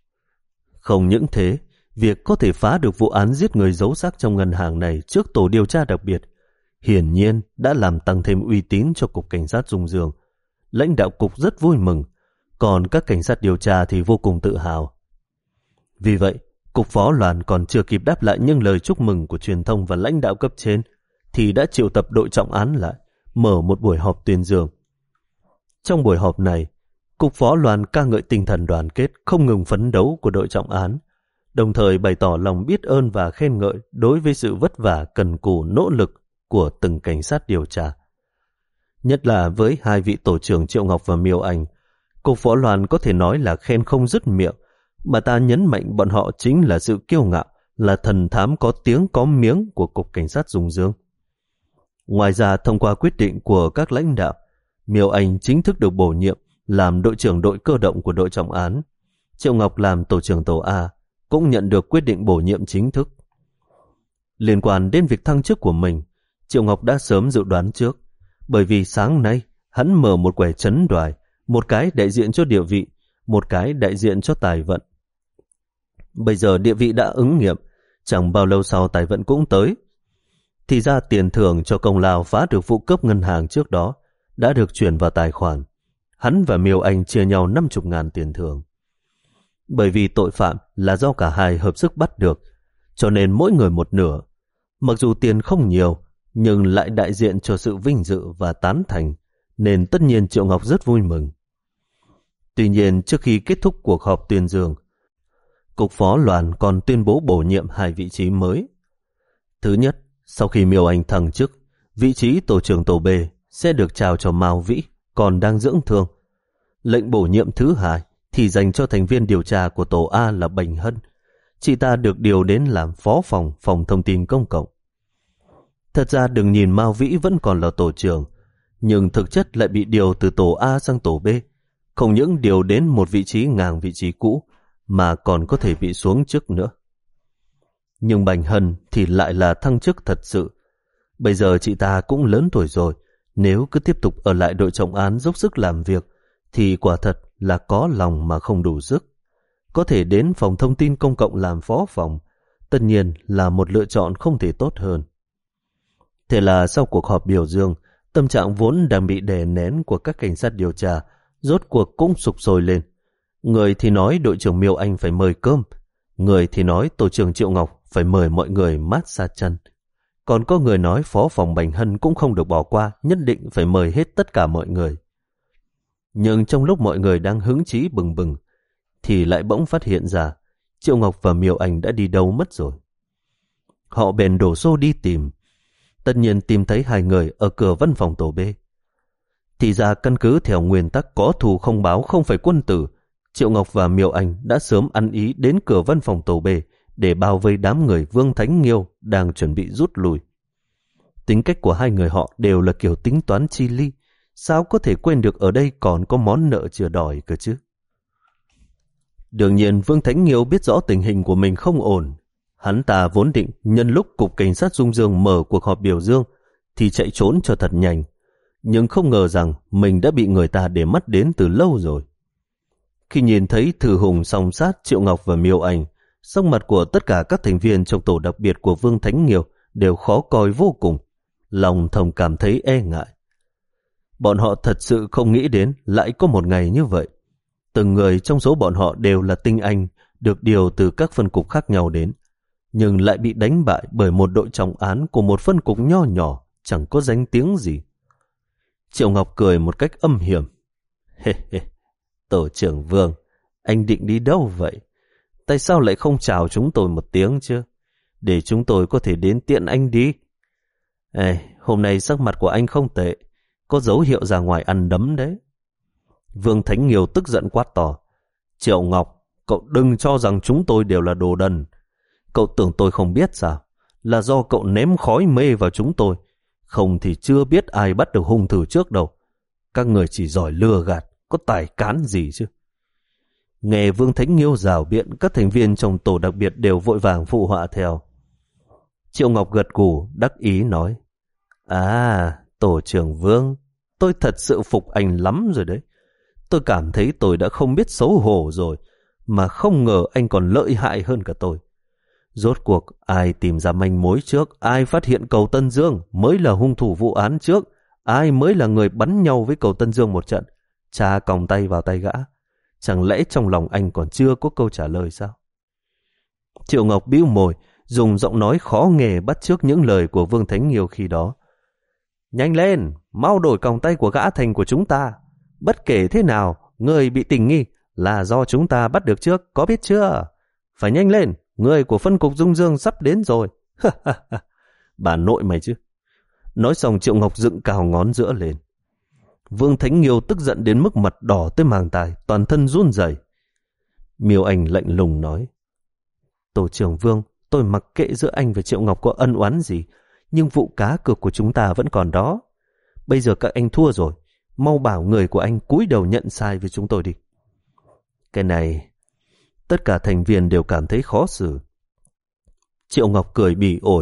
Không những thế, việc có thể phá được vụ án giết người giấu xác trong ngân hàng này trước tổ điều tra đặc biệt, hiển nhiên đã làm tăng thêm uy tín cho Cục Cảnh sát Dung Dương. Lãnh đạo cục rất vui mừng, còn các cảnh sát điều tra thì vô cùng tự hào. Vì vậy, Cục Phó Loan còn chưa kịp đáp lại những lời chúc mừng của truyền thông và lãnh đạo cấp trên, thì đã triệu tập đội trọng án lại, mở một buổi họp tuyên dương. Trong buổi họp này, Cục Phó Loan ca ngợi tinh thần đoàn kết không ngừng phấn đấu của đội trọng án, đồng thời bày tỏ lòng biết ơn và khen ngợi đối với sự vất vả cần cù nỗ lực của từng cảnh sát điều tra. Nhất là với hai vị tổ trưởng Triệu Ngọc và Miêu Anh, Cục Phó Loan có thể nói là khen không dứt miệng, mà ta nhấn mạnh bọn họ chính là sự kiêu ngạo, là thần thám có tiếng có miếng của Cục Cảnh sát Dung Dương. Ngoài ra, thông qua quyết định của các lãnh đạo, Miêu Anh chính thức được bổ nhiệm làm đội trưởng đội cơ động của đội trọng án. Triệu Ngọc làm tổ trưởng tổ A, cũng nhận được quyết định bổ nhiệm chính thức. Liên quan đến việc thăng chức của mình, Triệu Ngọc đã sớm dự đoán trước, bởi vì sáng nay hắn mở một quẻ chấn đoài, một cái đại diện cho địa vị, một cái đại diện cho tài vận. Bây giờ địa vị đã ứng nghiệm, chẳng bao lâu sau tài vận cũng tới. Thì ra tiền thưởng cho công lao phá được vụ cướp ngân hàng trước đó đã được chuyển vào tài khoản. Hắn và Miêu Anh chia nhau năm mươi ngàn tiền thưởng. Bởi vì tội phạm là do cả hai hợp sức bắt được, cho nên mỗi người một nửa. Mặc dù tiền không nhiều, nhưng lại đại diện cho sự vinh dự và tán thành, nên tất nhiên Triệu Ngọc rất vui mừng. Tuy nhiên, trước khi kết thúc cuộc họp tuyên dương, Cục Phó Loan còn tuyên bố bổ nhiệm hai vị trí mới. Thứ nhất, sau khi Miêu Anh thăng chức, vị trí tổ trưởng tổ B sẽ được trao cho Mao Vĩ, còn đang dưỡng thương. Lệnh bổ nhiệm thứ hai thì dành cho thành viên điều tra của tổ A là Bành Hân. Chị ta được điều đến làm phó phòng phòng thông tin công cộng. Thật ra đừng nhìn Mao Vĩ vẫn còn là tổ trưởng, nhưng thực chất lại bị điều từ tổ A sang tổ B. Không những điều đến một vị trí ngang vị trí cũ, mà còn có thể bị xuống chức nữa. Nhưng Bành Hân thì lại là thăng chức thật sự. Bây giờ chị ta cũng lớn tuổi rồi, nếu cứ tiếp tục ở lại đội trọng án dốc sức làm việc, thì quả thật là có lòng mà không đủ sức. Có thể đến phòng thông tin công cộng làm phó phòng, tất nhiên là một lựa chọn không thể tốt hơn. Thế là sau cuộc họp biểu dương, Tâm trạng vốn đang bị đè nén của các cảnh sát điều tra rốt cuộc cũng sục sôi lên. Người thì nói đội trưởng Miêu Anh phải mời cơm, người thì nói tổ trưởng Triệu Ngọc phải mời mọi người mát xa chân. Còn có người nói phó phòng Bành Hân cũng không được bỏ qua, nhất định phải mời hết tất cả mọi người. Nhưng trong lúc mọi người đang hứng chí bừng bừng, thì lại bỗng phát hiện ra Triệu Ngọc và Miêu Anh đã đi đâu mất rồi. Họ bèn đổ xô đi tìm. Tất nhiên tìm thấy hai người ở cửa văn phòng tổ B. Thì ra căn cứ theo nguyên tắc có thù không báo không phải quân tử, Triệu Ngọc và Miêu Anh đã sớm ăn ý đến cửa văn phòng tổ B để bao vây đám người Vương Thánh Nghiêu đang chuẩn bị rút lui. Tính cách của hai người họ đều là kiểu tính toán chi ly, sao có thể quên được ở đây còn có món nợ chưa đòi cơ chứ. Đương nhiên Vương Thánh Nghiêu biết rõ tình hình của mình không ổn. Hắn ta vốn định nhân lúc Cục Cảnh sát Dung Dương mở cuộc họp biểu dương thì chạy trốn cho thật nhanh, nhưng không ngờ rằng mình đã bị người ta để mắt đến từ lâu rồi. Khi nhìn thấy Thư Hùng song sát Triệu Ngọc và Miêu Anh, sắc mặt của tất cả các thành viên trong tổ đặc biệt của Vương Thánh Nghiêu đều khó coi vô cùng, lòng thầm cảm thấy e ngại. Bọn họ thật sự không nghĩ đến lại có một ngày như vậy. Từng người trong số bọn họ đều là tinh anh, được điều từ các phân cục khác nhau đến, nhưng lại bị đánh bại bởi một đội trọng án của một phân cục nho nhỏ, chẳng có danh tiếng gì. Triệu Ngọc cười một cách âm hiểm. Hê hê, tổ trưởng Vương, anh định đi đâu vậy? Tại sao lại không chào chúng tôi một tiếng chứ? Để chúng tôi có thể đến tiện anh đi. Ê, hôm nay sắc mặt của anh không tệ, có dấu hiệu ra ngoài ăn đấm đấy. Vương Thánh Nghiêu tức giận quát to. Triệu Ngọc, cậu đừng cho rằng chúng tôi đều là đồ đần. Cậu tưởng tôi không biết sao? Là do cậu ném khói mê vào chúng tôi. Không thì chưa biết ai bắt được hung thủ trước đâu. Các người chỉ giỏi lừa gạt, có tài cán gì chứ? Nghe Vương Thánh Nghiêu rào biện, các thành viên trong tổ đặc biệt đều vội vàng phụ họa theo. Triệu Ngọc gật gù đắc ý nói. À, tổ trưởng Vương, tôi thật sự phục anh lắm rồi đấy. Tôi cảm thấy tôi đã không biết xấu hổ rồi, mà không ngờ anh còn lợi hại hơn cả tôi. Rốt cuộc ai tìm ra manh mối trước, ai phát hiện Cầu Tân Dương mới là hung thủ vụ án trước, ai mới là người bắn nhau với Cầu Tân Dương một trận, cha còng tay vào tay gã. Chẳng lẽ trong lòng anh còn chưa có câu trả lời sao? Triệu Ngọc bĩu môi, dùng giọng nói khó nghe bắt chước những lời của Vương Thánh Nghiêu khi đó. Nhanh lên, mau đổi còng tay của gã thành của chúng ta. Bất kể thế nào, người bị tình nghi là do chúng ta bắt được trước, có biết chưa? Phải nhanh lên, người của phân cục Dung Dương sắp đến rồi. Bà nội mày chứ. Nói xong Triệu Ngọc dựng cào ngón giữa lên. Vương Thánh Nghiêu tức giận đến mức mặt đỏ tới màng tai, toàn thân run rẩy. Miêu Anh lạnh lùng nói. Tổ trưởng Vương, tôi mặc kệ giữa anh và Triệu Ngọc có ân oán gì, nhưng vụ cá cược của chúng ta vẫn còn đó. Bây giờ các anh thua rồi, mau bảo người của anh cúi đầu nhận sai với chúng tôi đi. Cái này, tất cả thành viên đều cảm thấy khó xử. Triệu Ngọc cười bỉ ổi.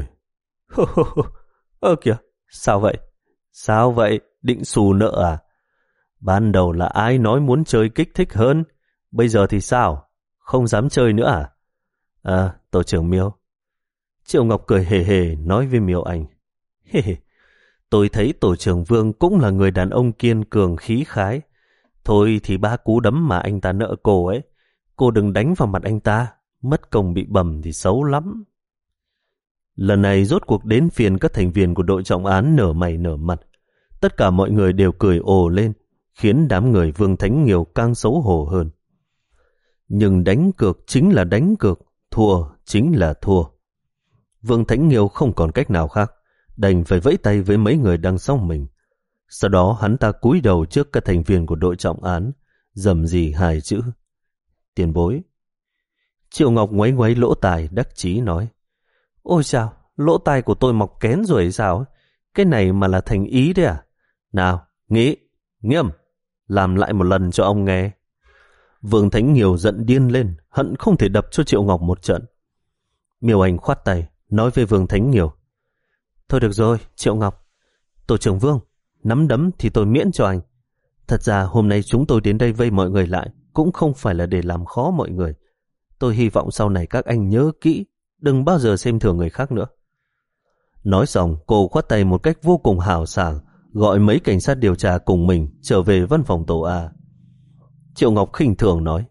Ơ kìa, sao vậy? Sao vậy? Định xù nợ à? Ban đầu là ai nói muốn chơi kích thích hơn, bây giờ thì sao? Không dám chơi nữa à? À, tổ trưởng Miêu. Triệu Ngọc cười hề hề nói với Miêu Anh. Hề hề, tôi thấy tổ trưởng Vương cũng là người đàn ông kiên cường khí khái. Thôi thì ba cú đấm mà anh ta nợ cô ấy, cô đừng đánh vào mặt anh ta, mất công bị bầm thì xấu lắm. Lần này rốt cuộc đến phiên các thành viên của đội trọng án nở mày nở mặt. Tất cả mọi người đều cười ồ lên, khiến đám người Vương Thánh Nghiêu càng xấu hổ hơn. Nhưng đánh cược chính là đánh cược, thua chính là thua. Vương Thánh Nghiêu không còn cách nào khác, đành phải vẫy tay với mấy người đằng sau mình. Sau đó hắn ta cúi đầu trước các thành viên của đội trọng án, rầm rì hai chữ. Tiền bối. Triệu Ngọc ngoáy ngoáy lỗ tai đắc chí nói. Ôi chao, lỗ tai của tôi mọc kén rồi hay sao? Cái này mà là thành ý đấy à? Nào, nghĩ, nghiêm, làm lại một lần cho ông nghe. Vương Thánh Nghiêu giận điên lên, hận không thể đập cho Triệu Ngọc một trận. Miêu Anh khoát tay, nói với Vương Thánh Nghiêu. Thôi được rồi, Triệu Ngọc. Tổ trưởng Vương, nắm đấm thì tôi miễn cho anh. Thật ra hôm nay chúng tôi đến đây vây mọi người lại, cũng không phải là để làm khó mọi người. Tôi hy vọng sau này các anh nhớ kỹ, đừng bao giờ xem thường người khác nữa. Nói xong, cô khoát tay một cách vô cùng hào sảng, gọi mấy cảnh sát điều tra cùng mình trở về văn phòng tổ A. Triệu Ngọc khinh thường nói,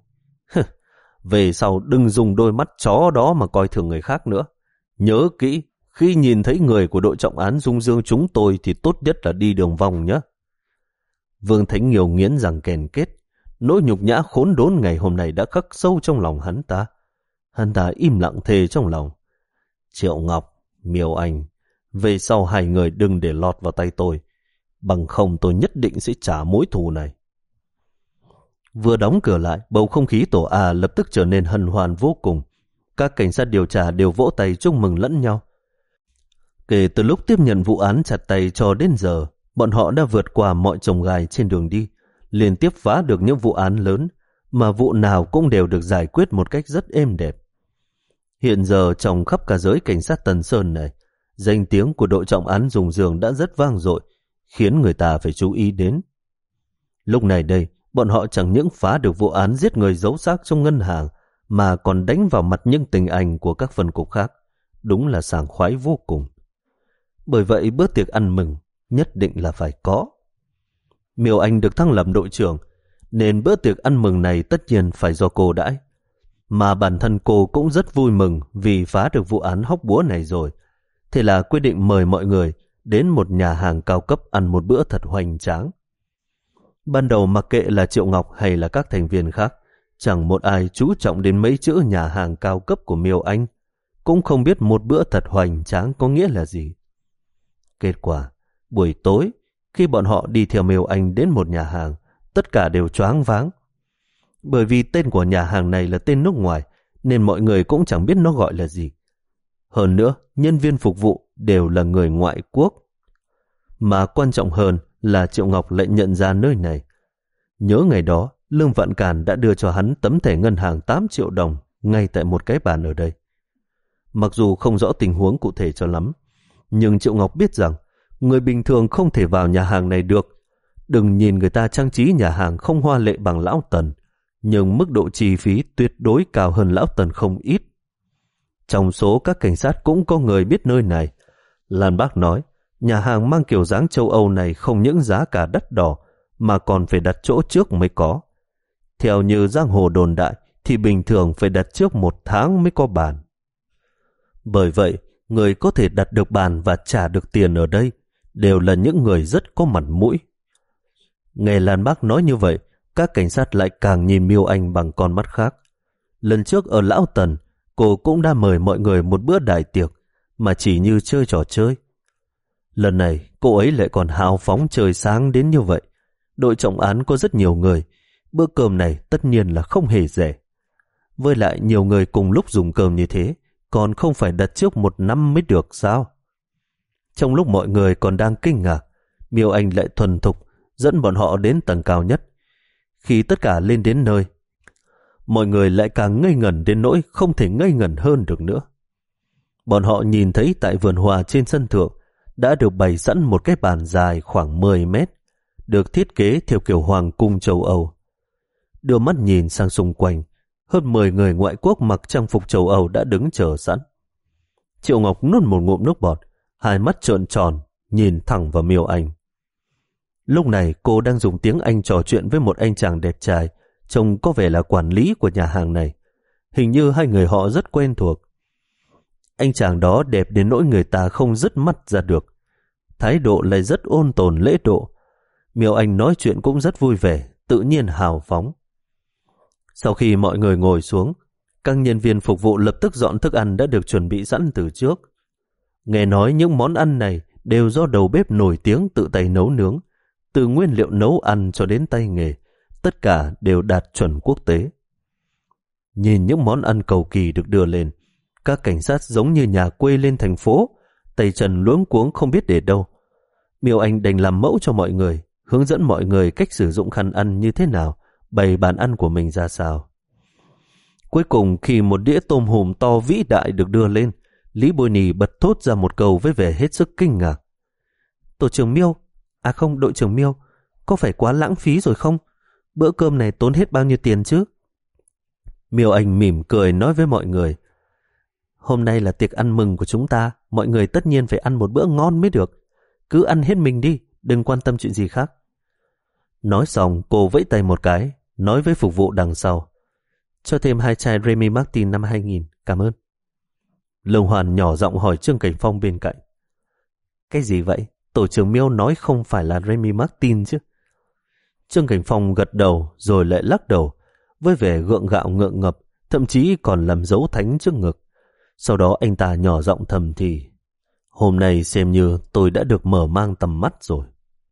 về sau đừng dùng đôi mắt chó đó mà coi thường người khác nữa. Nhớ kỹ, khi nhìn thấy người của đội trọng án Dung Dương chúng tôi thì tốt nhất là đi đường vòng nhé. Vương Thánh Nghiêu nghiến răng kèn kết, nỗi nhục nhã khốn đốn ngày hôm nay đã khắc sâu trong lòng hắn ta. Hắn ta im lặng thề trong lòng, Triệu Ngọc, Miêu Anh, về sau hai người đừng để lọt vào tay tôi, bằng không tôi nhất định sẽ trả mối thù này. Vừa đóng cửa lại, bầu không khí tổ A lập tức trở nên hân hoan vô cùng. Các cảnh sát điều tra đều vỗ tay chúc mừng lẫn nhau. Kể từ lúc tiếp nhận vụ án chặt tay cho đến giờ, bọn họ đã vượt qua mọi chông gai trên đường đi, liên tiếp phá được những vụ án lớn, mà vụ nào cũng đều được giải quyết một cách rất êm đẹp. Hiện giờ trong khắp cả giới cảnh sát Tân Sơn này, danh tiếng của đội trọng án Dung Dương đã rất vang dội, khiến người ta phải chú ý đến. Lúc này đây, bọn họ chẳng những phá được vụ án giết người giấu xác trong ngân hàng, mà còn đánh vào mặt những tình anh của các phân cục khác. Đúng là sảng khoái vô cùng. Bởi vậy bữa tiệc ăn mừng nhất định là phải có. Miêu Anh được thăng làm đội trưởng, nên bữa tiệc ăn mừng này tất nhiên phải do cô đãi. Mà bản thân cô cũng rất vui mừng vì phá được vụ án hóc búa này rồi. Thế là quyết định mời mọi người đến một nhà hàng cao cấp ăn một bữa thật hoành tráng. Ban đầu mặc kệ là Triệu Ngọc hay là các thành viên khác, chẳng một ai chú trọng đến mấy chữ nhà hàng cao cấp của Miêu Anh, cũng không biết một bữa thật hoành tráng có nghĩa là gì. Kết quả, buổi tối, khi bọn họ đi theo Miêu Anh đến một nhà hàng, tất cả đều choáng váng. Bởi vì tên của nhà hàng này là tên nước ngoài, nên mọi người cũng chẳng biết nó gọi là gì. Hơn nữa, nhân viên phục vụ đều là người ngoại quốc. Mà quan trọng hơn là Triệu Ngọc lại nhận ra nơi này. Nhớ ngày đó, Lương Vạn Càn đã đưa cho hắn tấm thẻ ngân hàng tám triệu đồng ngay tại một cái bàn ở đây. Mặc dù không rõ tình huống cụ thể cho lắm, nhưng Triệu Ngọc biết rằng người bình thường không thể vào nhà hàng này được. Đừng nhìn người ta trang trí nhà hàng không hoa lệ bằng Lão Tần, nhưng mức độ chi phí tuyệt đối cao hơn Lão Tần không ít. Trong số các cảnh sát cũng có người biết nơi này. Lan Bác nói, nhà hàng mang kiểu dáng châu Âu này không những giá cả đắt đỏ, mà còn phải đặt chỗ trước mới có. Theo như giang hồ đồn đại, thì bình thường phải đặt trước một tháng mới có bàn. Bởi vậy, người có thể đặt được bàn và trả được tiền ở đây đều là những người rất có mặt mũi. Nghe Lan Bác nói như vậy, các cảnh sát lại càng nhìn Miêu Anh bằng con mắt khác. Lần trước ở Lão Tần, cô cũng đã mời mọi người một bữa đại tiệc, mà chỉ như chơi trò chơi. Lần này, cô ấy lại còn hào phóng chơi sáng đến như vậy. Đội trọng án có rất nhiều người, bữa cơm này tất nhiên là không hề rẻ. Với lại nhiều người cùng lúc dùng cơm như thế, còn không phải đặt trước một năm mới được sao? Trong lúc mọi người còn đang kinh ngạc, Miêu Anh lại thuần thục dẫn bọn họ đến tầng cao nhất. Khi tất cả lên đến nơi, mọi người lại càng ngây ngẩn đến nỗi không thể ngây ngẩn hơn được nữa. Bọn họ nhìn thấy tại vườn hoa trên sân thượng đã được bày sẵn một cái bàn dài khoảng mười mét, được thiết kế theo kiểu hoàng cung châu Âu. Đưa mắt nhìn sang xung quanh, hơn mười người ngoại quốc mặc trang phục châu Âu đã đứng chờ sẵn. Triệu Ngọc nuốt một ngụm nước bọt, hai mắt trợn tròn, nhìn thẳng vào Miêu Anh. Lúc này cô đang dùng tiếng Anh trò chuyện với một anh chàng đẹp trai, trông có vẻ là quản lý của nhà hàng này. Hình như hai người họ rất quen thuộc. Anh chàng đó đẹp đến nỗi người ta không dứt mắt ra được. Thái độ lại rất ôn tồn lễ độ. Miêu Anh nói chuyện cũng rất vui vẻ, tự nhiên hào phóng. Sau khi mọi người ngồi xuống, các nhân viên phục vụ lập tức dọn thức ăn đã được chuẩn bị sẵn từ trước. Nghe nói những món ăn này đều do đầu bếp nổi tiếng tự tay nấu nướng, từ nguyên liệu nấu ăn cho đến tay nghề, tất cả đều đạt chuẩn quốc tế. Nhìn những món ăn cầu kỳ được đưa lên, các cảnh sát giống như nhà quê lên thành phố, tay chân luống cuống không biết để đâu. Miêu Anh đành làm mẫu cho mọi người, hướng dẫn mọi người cách sử dụng khăn ăn như thế nào, bày bàn ăn của mình ra sao. Cuối cùng khi một đĩa tôm hùm to vĩ đại được đưa lên, Lý Bôi Nì bật thốt ra một câu với vẻ hết sức kinh ngạc. Tổ trưởng Miêu, à không, đội trưởng Miêu, có phải quá lãng phí rồi không? Bữa cơm này tốn hết bao nhiêu tiền chứ? Miêu Anh mỉm cười nói với mọi người. Hôm nay là tiệc ăn mừng của chúng ta, mọi người tất nhiên phải ăn một bữa ngon mới được. Cứ ăn hết mình đi, đừng quan tâm chuyện gì khác. Nói xong, cô vẫy tay một cái, nói với phục vụ đằng sau. Cho thêm hai chai Remy Martin năm hai nghìn, cảm ơn. Lương Hoàn nhỏ giọng hỏi Trương Cảnh Phong bên cạnh. Cái gì vậy? Tổ trưởng Miêu nói không phải là Remy Martin chứ? Trương Cảnh Phong gật đầu rồi lại lắc đầu, với vẻ gượng gạo ngượng ngập, thậm chí còn làm dấu thánh trước ngực. Sau đó anh ta nhỏ giọng thầm thì, hôm nay xem như tôi đã được mở mang tầm mắt rồi.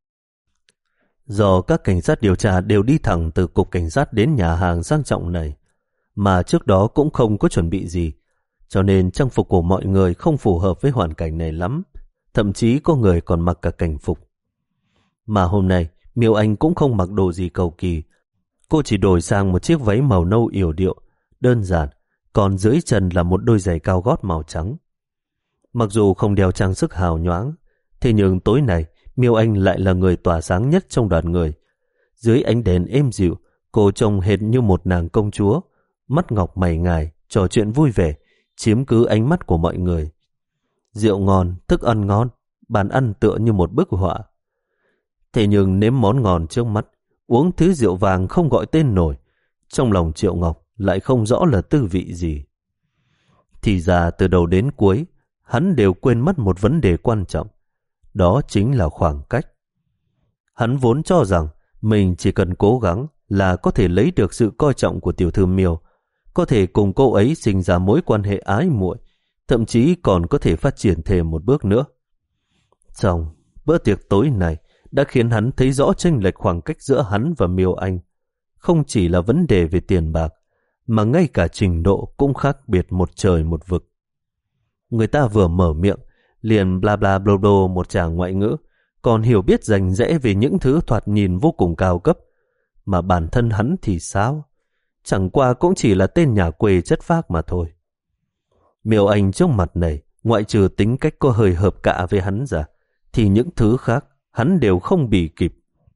Do các cảnh sát điều tra đều đi thẳng từ cục cảnh sát đến nhà hàng sang trọng này, mà trước đó cũng không có chuẩn bị gì, cho nên trang phục của mọi người không phù hợp với hoàn cảnh này lắm, thậm chí có người còn mặc cả cảnh phục. Mà hôm nay, Miêu Anh cũng không mặc đồ gì cầu kỳ, cô chỉ đổi sang một chiếc váy màu nâu yểu điệu, đơn giản, còn dưới chân là một đôi giày cao gót màu trắng. Mặc dù không đeo trang sức hào nhoáng, thế nhưng tối nay Miêu Anh lại là người tỏa sáng nhất trong đoàn người. Dưới ánh đèn êm dịu, cô trông hệt như một nàng công chúa, mắt ngọc mày ngài, trò chuyện vui vẻ, chiếm cứ ánh mắt của mọi người. Rượu ngon, thức ăn ngon, bàn ăn tựa như một bức họa. Thế nhưng nếm món ngon trước mắt, uống thứ rượu vàng không gọi tên nổi, trong lòng Triệu Ngọc lại không rõ là tư vị gì. Thì ra từ đầu đến cuối, hắn đều quên mất một vấn đề quan trọng, đó chính là khoảng cách. Hắn vốn cho rằng mình chỉ cần cố gắng là có thể lấy được sự coi trọng của tiểu thư Miêu, có thể cùng cô ấy sinh ra mối quan hệ ái muội, thậm chí còn có thể phát triển thêm một bước nữa. Xong, bữa tiệc tối này đã khiến hắn thấy rõ chênh lệch khoảng cách giữa hắn và Miêu Anh. Không chỉ là vấn đề về tiền bạc, mà ngay cả trình độ cũng khác biệt một trời một vực. Người ta vừa mở miệng, liền bla bla bla bla một tràng ngoại ngữ, còn hiểu biết rành rẽ về những thứ thoạt nhìn vô cùng cao cấp. Mà bản thân hắn thì sao? Chẳng qua cũng chỉ là tên nhà quê chất phác mà thôi. Miêu Anh trước mặt này, ngoại trừ tính cách có hơi hợp cạ với hắn ra, thì những thứ khác hắn đều không bì kịp.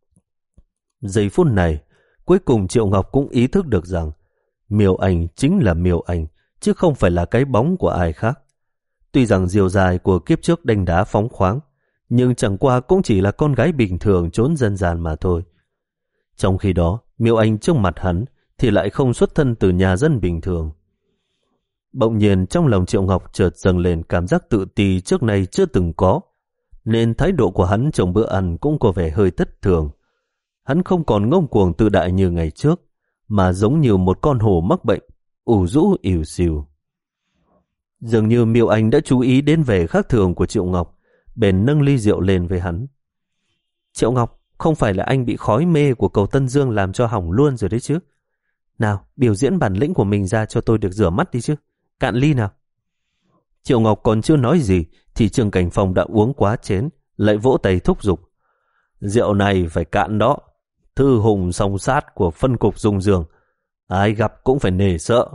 Giây phút này, cuối cùng Triệu Ngọc cũng ý thức được rằng Miêu Anh chính là Miêu Anh, chứ không phải là cái bóng của ai khác. Tuy rằng diều dài của kiếp trước đánh đá phóng khoáng, nhưng chẳng qua cũng chỉ là con gái bình thường trốn dân gian mà thôi. Trong khi đó, Miêu Anh trước mặt hắn thì lại không xuất thân từ nhà dân bình thường. Bỗng nhiên trong lòng Triệu Ngọc chợt dâng lên cảm giác tự ti trước nay chưa từng có, nên thái độ của hắn trong bữa ăn cũng có vẻ hơi thất thường. Hắn không còn ngông cuồng tự đại như ngày trước, mà giống như một con hổ mắc bệnh, ủ rũ ỉu xìu. Dường như Miêu Anh đã chú ý đến vẻ khác thường của Triệu Ngọc, bèn nâng ly rượu lên với hắn. Triệu Ngọc, không phải là anh bị khói mê của cầu Tân Dương làm cho hỏng luôn rồi đấy chứ? Nào, biểu diễn bản lĩnh của mình ra cho tôi được rửa mắt đi chứ. Cạn ly nào. Triệu Ngọc còn chưa nói gì thì Trương Cảnh Phong đã uống quá chén, lại vỗ tay thúc giục. Rượu này phải cạn đó. Thư hùng song sát của phân cục Dung Dương, ai gặp cũng phải nể sợ.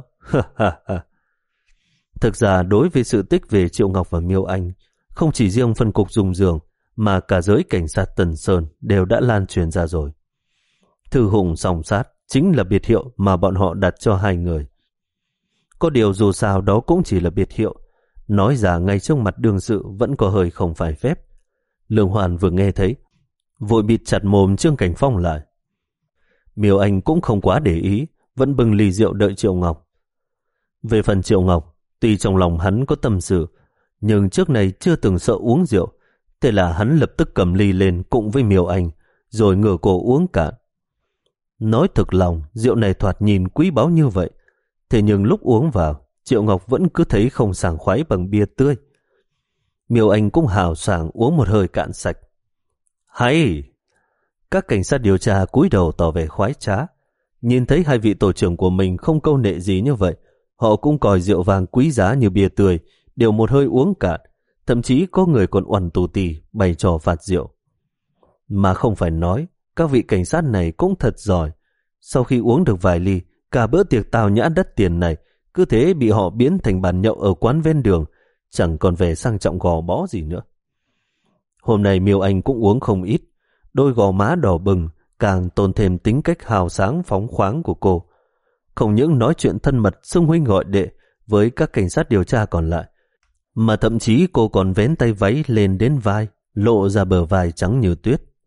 Thực ra đối với sự tích về Triệu Ngọc và Miêu Anh, không chỉ riêng phân cục Dung Dương mà cả giới cảnh sát Tần Sơn đều đã lan truyền ra rồi. Thư hùng song sát chính là biệt hiệu mà bọn họ đặt cho hai người. Có điều dù sao đó cũng chỉ là biệt hiệu, nói ra ngay trước mặt đương sự vẫn có hơi không phải phép. Lương Hoàn vừa nghe thấy, vội bịt chặt mồm Trương Cảnh Phong lại. Miêu Anh cũng không quá để ý, vẫn bưng ly rượu đợi Triệu Ngọc. Về phần Triệu Ngọc, tuy trong lòng hắn có tâm sự, nhưng trước này chưa từng sợ uống rượu, thế là hắn lập tức cầm ly lên cùng với Miêu Anh, rồi ngửa cổ uống cạn. Nói thực lòng, rượu này thoạt nhìn quý báu như vậy, thế nhưng lúc uống vào, Triệu Ngọc vẫn cứ thấy không sảng khoái bằng bia tươi. Miêu Anh cũng hào sảng uống một hơi cạn sạch. Hay! Các cảnh sát điều tra cúi đầu tỏ vẻ khoái trá. Nhìn thấy hai vị tổ trưởng của mình không câu nệ gì như vậy, họ cũng coi rượu vàng quý giá như bia tươi, đều một hơi uống cạn, thậm chí có người còn oằn tù tì bày trò phạt rượu. Mà không phải nói, các vị cảnh sát này cũng thật giỏi. Sau khi uống được vài ly, cả bữa tiệc tào nhã đắt tiền này cứ thế bị họ biến thành bàn nhậu ở quán ven đường, chẳng còn vẻ sang trọng gò bó gì nữa. Hôm nay Miêu Anh cũng uống không ít, đôi gò má đỏ bừng càng tôn thêm tính cách hào sáng phóng khoáng của cô. Không những nói chuyện thân mật xưng huynh gọi đệ với các cảnh sát điều tra còn lại, mà thậm chí cô còn vén tay váy lên đến vai, lộ ra bờ vai trắng như tuyết.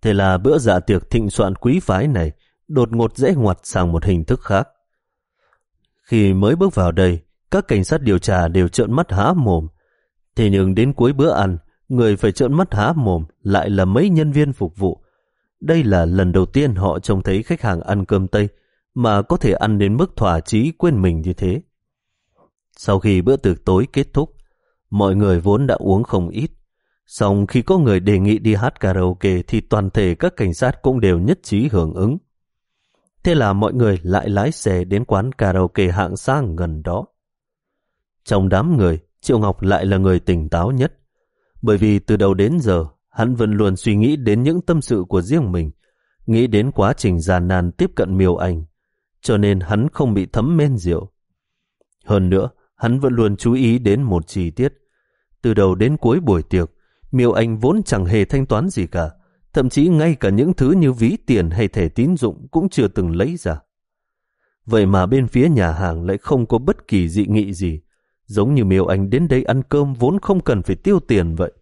Thế là bữa dạ tiệc thịnh soạn quý phái này đột ngột rẽ ngoặt sang một hình thức khác. Khi mới bước vào đây, các cảnh sát điều tra đều trợn mắt há mồm. Thế nhưng đến cuối bữa ăn, người phải trợn mắt há mồm lại là mấy nhân viên phục vụ. Đây là lần đầu tiên họ trông thấy khách hàng ăn cơm Tây mà có thể ăn đến mức thỏa chí quên mình như thế. Sau khi bữa tiệc tối kết thúc, mọi người vốn đã uống không ít. Song khi có người đề nghị đi hát karaoke thì toàn thể các cảnh sát cũng đều nhất trí hưởng ứng. Thế là mọi người lại lái xe đến quán karaoke hạng sang gần đó. Trong đám người, Triệu Ngọc lại là người tỉnh táo nhất, bởi vì từ đầu đến giờ hắn vẫn luôn suy nghĩ đến những tâm sự của riêng mình, nghĩ đến quá trình gian nan tiếp cận Miêu Anh, cho nên hắn không bị thấm men rượu. Hơn nữa, hắn vẫn luôn chú ý đến một chi tiết. Từ đầu đến cuối buổi tiệc, Miêu Anh vốn chẳng hề thanh toán gì cả, thậm chí ngay cả những thứ như ví tiền hay thẻ tín dụng cũng chưa từng lấy ra. Vậy mà bên phía nhà hàng lại không có bất kỳ dị nghị gì, giống như Miêu Anh đến đây ăn cơm vốn không cần phải tiêu tiền vậy.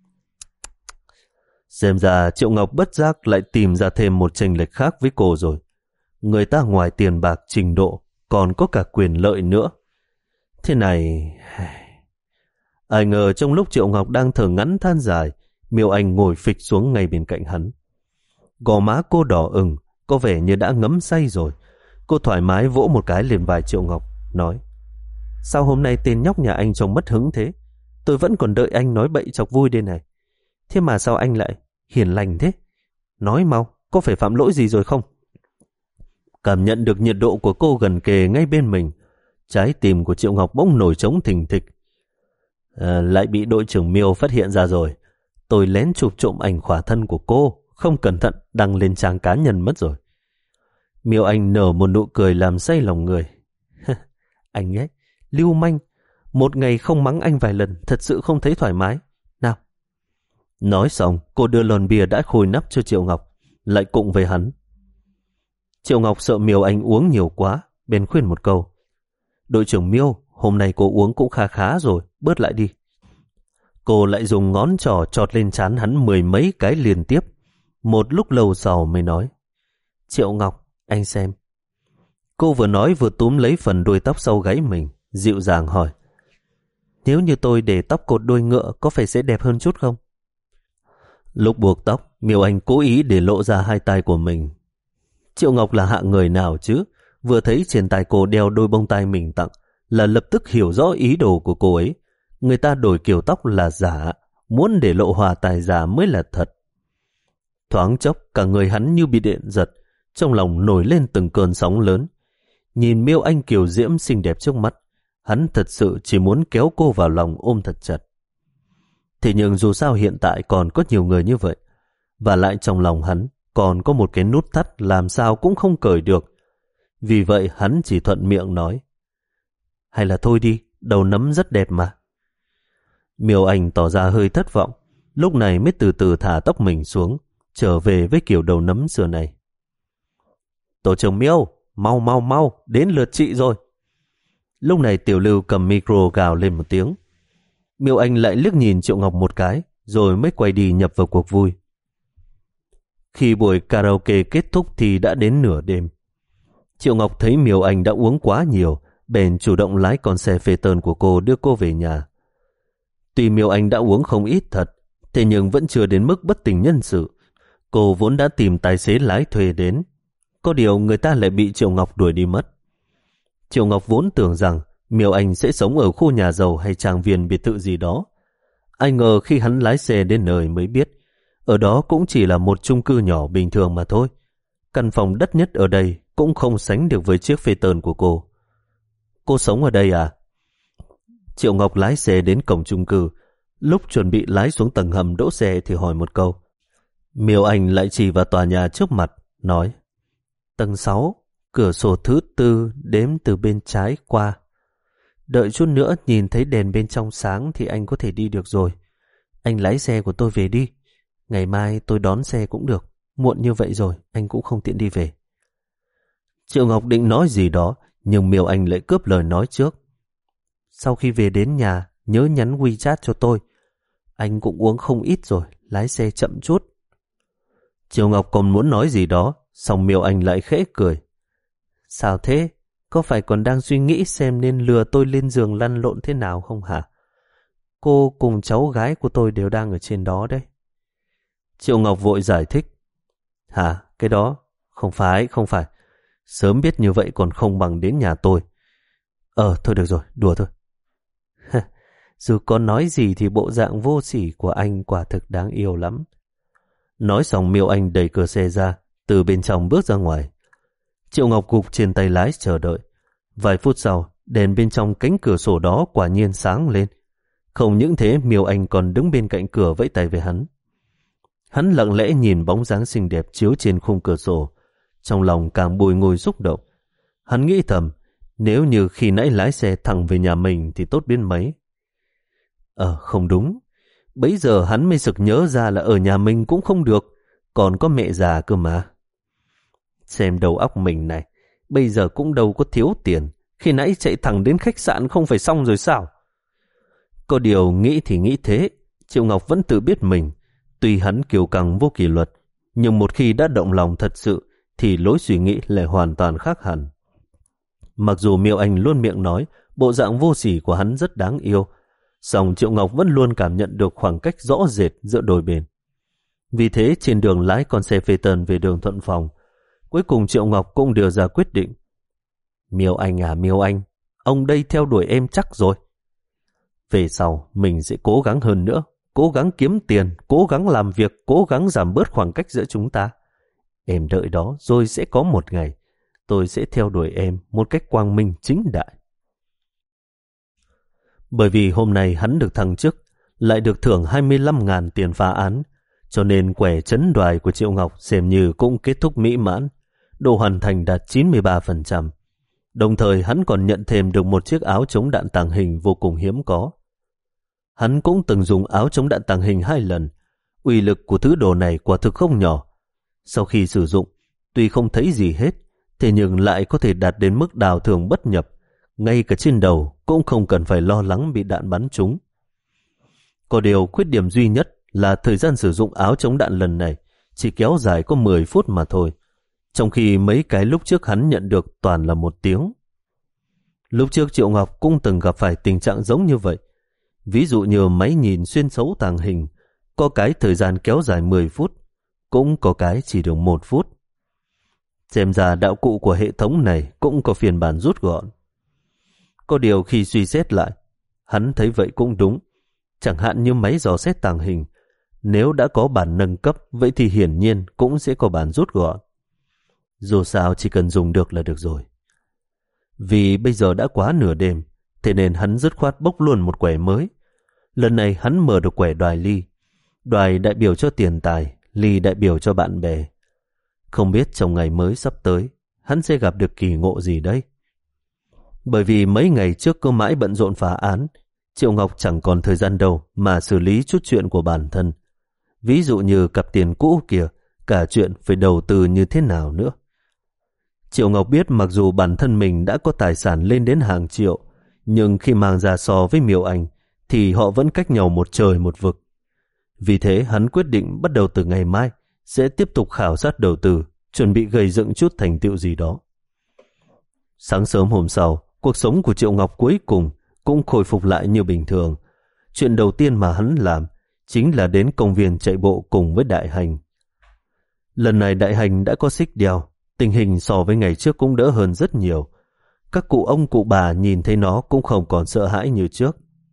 Xem ra Triệu Ngọc bất giác lại tìm ra thêm một chênh lệch khác với cô rồi. Người ta ngoài tiền bạc trình độ còn có cả quyền lợi nữa. Thế này... Ai ngờ trong lúc Triệu Ngọc đang thở ngắn than dài, Miêu Anh ngồi phịch xuống ngay bên cạnh hắn. Gò má cô đỏ ửng, có vẻ như đã ngấm say rồi. Cô thoải mái vỗ một cái lên vai Triệu Ngọc, nói: Sao hôm nay tên nhóc nhà anh trông mất hứng thế? Tôi vẫn còn đợi anh nói bậy chọc vui đây này. Thế mà sao anh lại hiền lành thế? Nói mau, có phải phạm lỗi gì rồi không? Cảm nhận được nhiệt độ của cô gần kề ngay bên mình, trái tim của Triệu Ngọc bỗng nổi trống thình thịch. À, lại bị đội trưởng Miêu phát hiện ra rồi. Tôi lén chụp trộm ảnh khỏa thân của cô, không cẩn thận đăng lên trang cá nhân mất rồi. Miêu Anh nở một nụ cười làm say lòng người. Anh ấy, lưu manh, một ngày không mắng anh vài lần thật sự không thấy thoải mái. Nào. Nói xong, cô đưa lon bia đã khôi nắp cho Triệu Ngọc, lại cùng với hắn. Triệu Ngọc sợ Miêu Anh uống nhiều quá, bèn khuyên một câu: Đội trưởng Miêu, hôm nay cô uống cũng khá khá rồi, bớt lại đi. Cô lại dùng ngón trỏ chọt lên trán hắn mười mấy cái liên tiếp. Một lúc lâu sau mới nói: Triệu Ngọc, anh xem. Cô vừa nói vừa túm lấy phần đuôi tóc sau gáy mình, dịu dàng hỏi: Nếu như tôi để tóc cột đuôi ngựa có phải sẽ đẹp hơn chút không? Lúc buộc tóc, Miêu Anh cố ý để lộ ra hai tay của mình. Triệu Ngọc là hạng người nào chứ? Vừa thấy trên tay cô đeo đôi bông tai mình tặng là lập tức hiểu rõ ý đồ của cô ấy. Người ta đổi kiểu tóc là giả, muốn để lộ hòa tài giả mới là thật. Thoáng chốc cả người hắn như bị điện giật, trong lòng nổi lên từng cơn sóng lớn. Nhìn Miêu Anh kiều diễm xinh đẹp trước mắt, hắn thật sự chỉ muốn kéo cô vào lòng ôm thật chặt. Thế nhưng dù sao hiện tại còn có nhiều người như vậy, và lại trong lòng hắn còn có một cái nút thắt làm sao cũng không cởi được. Vì vậy hắn chỉ thuận miệng nói: Hay là thôi đi, đầu nấm rất đẹp mà. Miêu Anh tỏ ra hơi thất vọng, lúc này mới từ từ thả tóc mình xuống, trở về với kiểu đầu nấm xưa này. Tổ trưởng Miêu, mau mau mau, đến lượt chị rồi. Lúc này Tiểu Lưu cầm micro gào lên một tiếng. Miêu Anh lại liếc nhìn Triệu Ngọc một cái, rồi mới quay đi nhập vào cuộc vui. Khi buổi karaoke kết thúc thì đã đến nửa đêm. Triệu Ngọc thấy Miêu Anh đã uống quá nhiều, bèn chủ động lái con xe phê tơn của cô đưa cô về nhà. Tuy Miêu Anh đã uống không ít thật, thế nhưng vẫn chưa đến mức bất tỉnh nhân sự. Cô vốn đã tìm tài xế lái thuê đến, có điều người ta lại bị Triệu Ngọc đuổi đi mất. Triệu Ngọc vốn tưởng rằng Miêu Anh sẽ sống ở khu nhà giàu hay trang viên biệt thự gì đó. Ai ngờ khi hắn lái xe đến nơi mới biết, ở đó cũng chỉ là một chung cư nhỏ bình thường mà thôi. Căn phòng đắt nhất ở đây cũng không sánh được với chiếc phê tơn của cô. Cô sống ở đây à? Triệu Ngọc lái xe đến cổng chung cư, lúc chuẩn bị lái xuống tầng hầm đỗ xe thì hỏi một câu. Miêu Anh lại chỉ vào tòa nhà trước mặt, nói: Tầng sáu, cửa sổ thứ tư, đếm từ bên trái qua. Đợi chút nữa nhìn thấy đèn bên trong sáng thì anh có thể đi được rồi. Anh lái xe của tôi về đi. Ngày mai tôi đón xe cũng được. Muộn như vậy rồi, anh cũng không tiện đi về. Triệu Ngọc định nói gì đó, nhưng Miêu Anh lại cướp lời nói trước. Sau khi về đến nhà, nhớ nhắn WeChat cho tôi. Anh cũng uống không ít rồi, lái xe chậm chút. Triệu Ngọc còn muốn nói gì đó, song Miêu Anh lại khẽ cười. Sao thế? Có phải còn đang suy nghĩ xem nên lừa tôi lên giường lăn lộn thế nào không hả? Cô cùng cháu gái của tôi đều đang ở trên đó đấy. Triệu Ngọc vội giải thích. Hả? Cái đó? Không phải, không phải. Sớm biết như vậy còn không bằng đến nhà tôi. Ờ, thôi được rồi, đùa thôi. Dù có nói gì thì bộ dạng vô sỉ của anh quả thực đáng yêu lắm. Nói xong Miêu Anh đẩy cửa xe ra, từ bên trong bước ra ngoài. Triệu Ngọc gục trên tay lái chờ đợi. Vài phút sau, đèn bên trong cánh cửa sổ đó quả nhiên sáng lên. Không những thế, Miêu Anh còn đứng bên cạnh cửa vẫy tay với hắn. Hắn lặng lẽ nhìn bóng dáng xinh đẹp chiếu trên khung cửa sổ, trong lòng càng bồi ngồi xúc động. Hắn nghĩ thầm, nếu như khi nãy lái xe thẳng về nhà mình thì tốt biết mấy. Ờ, không đúng. Bấy giờ hắn mới sực nhớ ra là ở nhà mình cũng không được, còn có mẹ già cơ mà. Xem đầu óc mình này, bây giờ cũng đâu có thiếu tiền, khi nãy chạy thẳng đến khách sạn không phải xong rồi sao? Có điều nghĩ thì nghĩ thế, Triệu Ngọc vẫn tự biết mình, tuy hắn kiêu căng vô kỷ luật, nhưng một khi đã động lòng thật sự thì lối suy nghĩ lại hoàn toàn khác hẳn. Mặc dù Miêu Anh luôn miệng nói bộ dạng vô sỉ của hắn rất đáng yêu, song Triệu Ngọc vẫn luôn cảm nhận được khoảng cách rõ rệt giữa đôi bên. Vì thế trên đường lái con xe phê tần về đường Thuận Phòng, cuối cùng Triệu Ngọc cũng đưa ra quyết định. Miêu Anh à Miêu Anh, ông đây theo đuổi em chắc rồi. Về sau mình sẽ cố gắng hơn nữa, cố gắng kiếm tiền, cố gắng làm việc, cố gắng giảm bớt khoảng cách giữa chúng ta. Em đợi đó rồi sẽ có một ngày tôi sẽ theo đuổi em một cách quang minh chính đại. Bởi vì hôm nay hắn được thăng chức, lại được thưởng hai mươi lăm ngàn tiền phá án, cho nên quẻ chấn đoài của Triệu Ngọc xem như cũng kết thúc mỹ mãn, độ hoàn thành đạt chín mươi ba phần trăm. Đồng thời hắn còn nhận thêm được một chiếc áo chống đạn tàng hình vô cùng hiếm có. Hắn cũng từng dùng áo chống đạn tàng hình hai lần, uy lực của thứ đồ này quả thực không nhỏ. Sau khi sử dụng, tuy không thấy gì hết, thế nhưng lại có thể đạt đến mức đào thường bất nhập, ngay cả trên đầu cũng không cần phải lo lắng bị đạn bắn trúng. Có điều khuyết điểm duy nhất là thời gian sử dụng áo chống đạn lần này chỉ kéo dài có mười phút mà thôi, trong khi mấy cái lúc trước hắn nhận được toàn là một tiếng. Lúc trước Triệu Ngọc cũng từng gặp phải tình trạng giống như vậy. Ví dụ như máy nhìn xuyên thấu tàng hình, có cái thời gian kéo dài mười phút, cũng có cái chỉ được một phút. Xem ra đạo cụ của hệ thống này cũng có phiên bản rút gọn. Có điều khi suy xét lại, hắn thấy vậy cũng đúng. Chẳng hạn như máy dò xét tàng hình, nếu đã có bản nâng cấp, vậy thì hiển nhiên cũng sẽ có bản rút gọn. Dù sao chỉ cần dùng được là được rồi. Vì bây giờ đã quá nửa đêm, thế nên hắn dứt khoát bốc luôn một quẻ mới. Lần này hắn mở được quẻ đoài ly. Đoài đại biểu cho tiền tài, ly đại biểu cho bạn bè. Không biết trong ngày mới sắp tới, hắn sẽ gặp được kỳ ngộ gì đấy. Bởi vì mấy ngày trước cứ mãi bận rộn phá án, Triệu Ngọc chẳng còn thời gian đâu mà xử lý chút chuyện của bản thân. Ví dụ như cặp tiền cũ kìa, cả chuyện phải đầu tư như thế nào nữa. Triệu Ngọc biết mặc dù bản thân mình đã có tài sản lên đến hàng triệu, nhưng khi mang ra so với Miêu Anh thì họ vẫn cách nhau một trời một vực. Vì thế hắn quyết định bắt đầu từ ngày mai sẽ tiếp tục khảo sát đầu tư, chuẩn bị gây dựng chút thành tựu gì đó. Sáng sớm hôm sau, cuộc sống của Triệu Ngọc cuối cùng cũng khôi phục lại như bình thường. Chuyện đầu tiên mà hắn làm chính là đến công viên chạy bộ cùng với Đại Hành. Lần này Đại Hành đã có xích đeo, tình hình so với ngày trước cũng đỡ hơn rất nhiều. Các cụ ông cụ bà nhìn thấy nó cũng không còn sợ hãi như trước.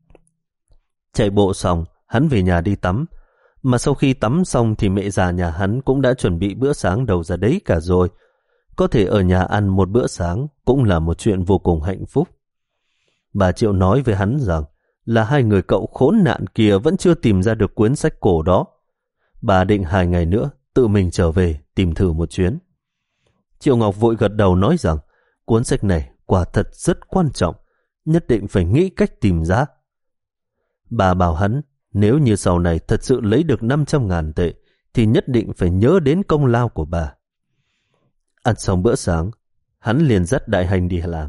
Chạy bộ xong, hắn về nhà đi tắm. Mà sau khi tắm xong thì mẹ già nhà hắn cũng đã chuẩn bị bữa sáng đầu ra đấy cả rồi. Có thể ở nhà ăn một bữa sáng cũng là một chuyện vô cùng hạnh phúc. Bà Triệu nói với hắn rằng là hai người cậu khốn nạn kia vẫn chưa tìm ra được cuốn sách cổ đó. Bà định hai ngày nữa tự mình trở về tìm thử một chuyến. Triệu Ngọc vội gật đầu nói rằng cuốn sách này quả thật rất quan trọng, nhất định phải nghĩ cách tìm ra. Bà bảo hắn nếu như sau này thật sự lấy được năm trăm ngàn tệ thì nhất định phải nhớ đến công lao của bà. Ăn xong bữa sáng, hắn liền dắt Đại Hành đi làm.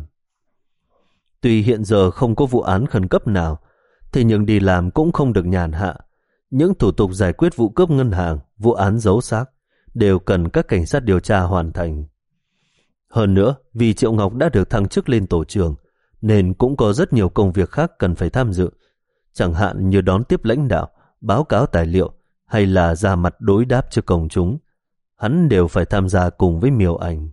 Tuy hiện giờ không có vụ án khẩn cấp nào, thế nhưng đi làm cũng không được nhàn hạ. Những thủ tục giải quyết vụ cướp ngân hàng, vụ án giấu xác đều cần các cảnh sát điều tra hoàn thành. Hơn nữa, vì Triệu Ngọc đã được thăng chức lên tổ trưởng, nên cũng có rất nhiều công việc khác cần phải tham dự, chẳng hạn như đón tiếp lãnh đạo, báo cáo tài liệu hay là ra mặt đối đáp cho công chúng. Hắn đều phải tham gia cùng với Miêu Anh.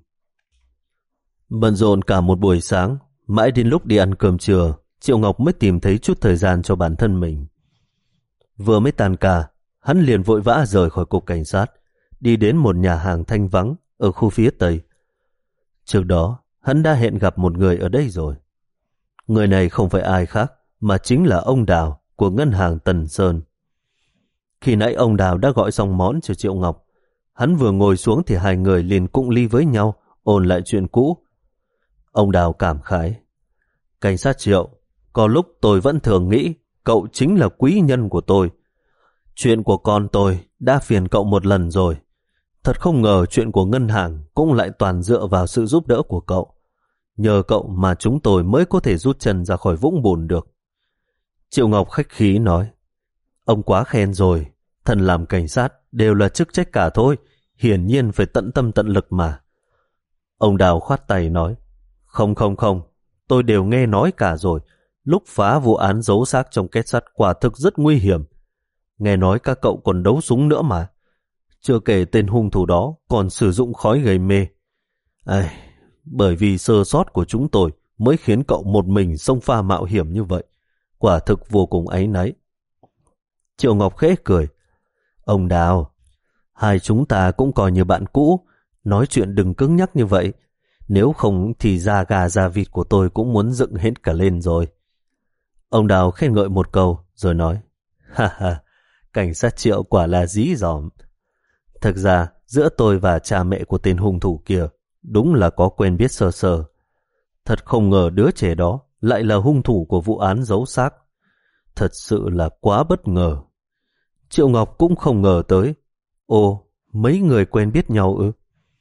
Bận rộn cả một buổi sáng, mãi đến lúc đi ăn cơm trưa, Triệu Ngọc mới tìm thấy chút thời gian cho bản thân mình. Vừa mới tan ca, hắn liền vội vã rời khỏi cục cảnh sát, đi đến một nhà hàng thanh vắng ở khu phía Tây. Trước đó, hắn đã hẹn gặp một người ở đây rồi. Người này không phải ai khác, mà chính là ông Đào của ngân hàng Tần Sơn. Khi nãy ông Đào đã gọi xong món cho Triệu Ngọc. Hắn vừa ngồi xuống thì hai người liền cụng ly với nhau, ôn lại chuyện cũ. Ông Đào cảm khái: Cảnh sát Triệu, có lúc tôi vẫn thường nghĩ cậu chính là quý nhân của tôi. Chuyện của con tôi đã phiền cậu một lần rồi. Thật không ngờ chuyện của ngân hàng cũng lại toàn dựa vào sự giúp đỡ của cậu. Nhờ cậu mà chúng tôi mới có thể rút chân ra khỏi vũng bùn được. Triệu Ngọc khách khí nói: Ông quá khen rồi, thần làm cảnh sát đều là chức trách cả thôi, hiển nhiên phải tận tâm tận lực mà. Ông Đào khoát tay nói: Không không không, tôi đều nghe nói cả rồi. Lúc phá vụ án giấu xác trong két sắt quả thực rất nguy hiểm. Nghe nói các cậu còn đấu súng nữa mà. Chưa kể tên hung thủ đó còn sử dụng khói gây mê. Ai, bởi vì sơ sót của chúng tôi mới khiến cậu một mình xông pha mạo hiểm như vậy. Quả thực vô cùng áy náy. Triệu Ngọc khẽ cười: Ông Đào, hai chúng ta cũng coi như bạn cũ, nói chuyện đừng cứng nhắc như vậy. Nếu không thì da gà da vịt của tôi cũng muốn dựng hết cả lên rồi. Ông Đào khen ngợi một câu rồi nói: Ha ha, cảnh sát Triệu quả là dí dỏm. Thực ra giữa tôi và cha mẹ của tên hung thủ kia đúng là có quen biết sơ sơ. Thật không ngờ đứa trẻ đó lại là hung thủ của vụ án giấu xác. Thật sự là quá bất ngờ. Triệu Ngọc cũng không ngờ tới. Ồ, mấy người quen biết nhau ư?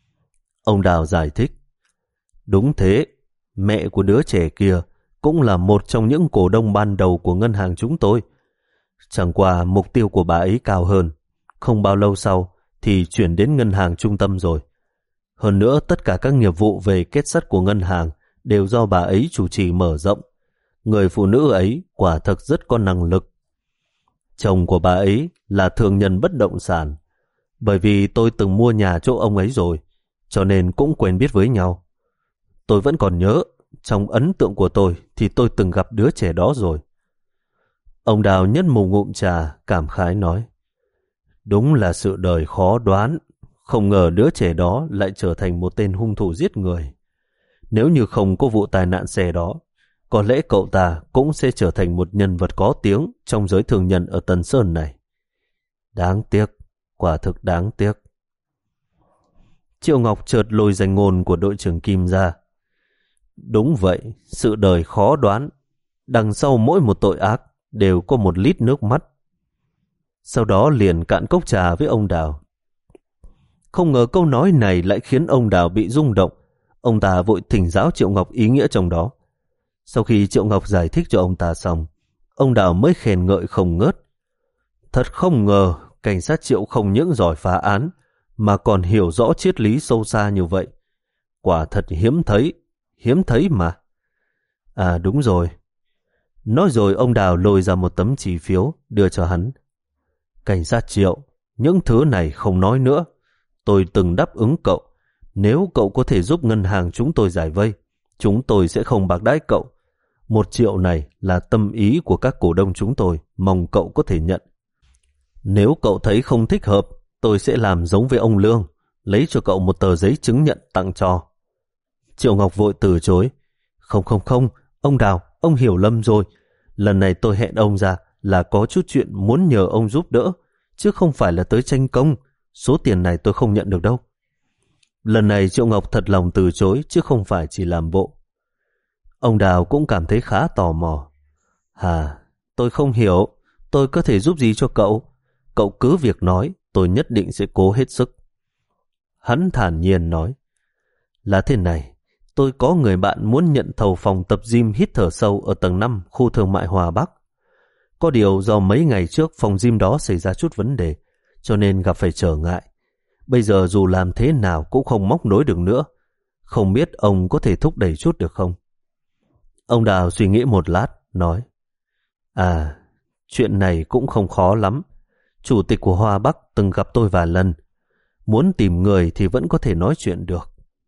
Ông Đào giải thích: Đúng thế, mẹ của đứa trẻ kia cũng là một trong những cổ đông ban đầu của ngân hàng chúng tôi. Chẳng qua mục tiêu của bà ấy cao hơn. Không bao lâu sau thì chuyển đến ngân hàng trung tâm rồi. Hơn nữa tất cả các nghiệp vụ về kết sắt của ngân hàng đều do bà ấy chủ trì mở rộng. Người phụ nữ ấy quả thực rất có năng lực. Chồng của bà ấy là thương nhân bất động sản. Bởi vì tôi từng mua nhà chỗ ông ấy rồi, cho nên cũng quen biết với nhau. Tôi vẫn còn nhớ, trong ấn tượng của tôi thì tôi từng gặp đứa trẻ đó rồi. Ông Đào nhấp một ngụm trà, cảm khái nói: Đúng là sự đời khó đoán. Không ngờ đứa trẻ đó lại trở thành một tên hung thủ giết người. Nếu như không có vụ tai nạn xe đó, có lẽ cậu ta cũng sẽ trở thành một nhân vật có tiếng trong giới thương nhân ở Tân Sơn này. Đáng tiếc, quả thực đáng tiếc. Triệu Ngọc chợt lôi danh ngôn của đội trưởng Kim ra. Đúng vậy, sự đời khó đoán. Đằng sau mỗi một tội ác đều có một lít nước mắt. Sau đó liền cạn cốc trà với ông Đào. Không ngờ câu nói này lại khiến ông Đào bị rung động. Ông ta vội thỉnh giáo Triệu Ngọc ý nghĩa trong đó. Sau khi Triệu Ngọc giải thích cho ông ta xong, ông Đào mới khen ngợi không ngớt. Thật không ngờ cảnh sát Triệu không những giỏi phá án mà còn hiểu rõ triết lý sâu xa như vậy. Quả thật hiếm thấy, hiếm thấy mà. À đúng rồi. Nói rồi ông Đào lôi ra một tấm chỉ phiếu đưa cho hắn. Cảnh sát Triệu, những thứ này không nói nữa. Tôi từng đáp ứng cậu. Nếu cậu có thể giúp ngân hàng chúng tôi giải vây, chúng tôi sẽ không bạc đãi cậu. Một triệu này là tâm ý của các cổ đông chúng tôi, mong cậu có thể nhận. Nếu cậu thấy không thích hợp, tôi sẽ làm giống với ông Lương, lấy cho cậu một tờ giấy chứng nhận tặng cho. Triệu Ngọc vội từ chối. Không không không, ông Đào, ông hiểu lầm rồi. Lần này tôi hẹn ông ra là có chút chuyện muốn nhờ ông giúp đỡ, chứ không phải là tới tranh công. Số tiền này tôi không nhận được đâu. Lần này Triệu Ngọc thật lòng từ chối, chứ không phải chỉ làm bộ. Ông Đào cũng cảm thấy khá tò mò. Hà, tôi không hiểu, tôi có thể giúp gì cho cậu? Cậu cứ việc nói, tôi nhất định sẽ cố hết sức. Hắn thản nhiên nói. Là thế này, tôi có người bạn muốn nhận thầu phòng tập gym hít thở sâu ở tầng năm khu thương mại Hòa Bắc. Có điều do mấy ngày trước phòng gym đó xảy ra chút vấn đề, cho nên gặp phải trở ngại. Bây giờ dù làm thế nào cũng không móc nối được nữa. Không biết ông có thể thúc đẩy chút được không? Ông Đào suy nghĩ một lát, nói: À, chuyện này cũng không khó lắm. Chủ tịch của Hoa Bắc từng gặp tôi vài lần. Muốn tìm người thì vẫn có thể nói chuyện được.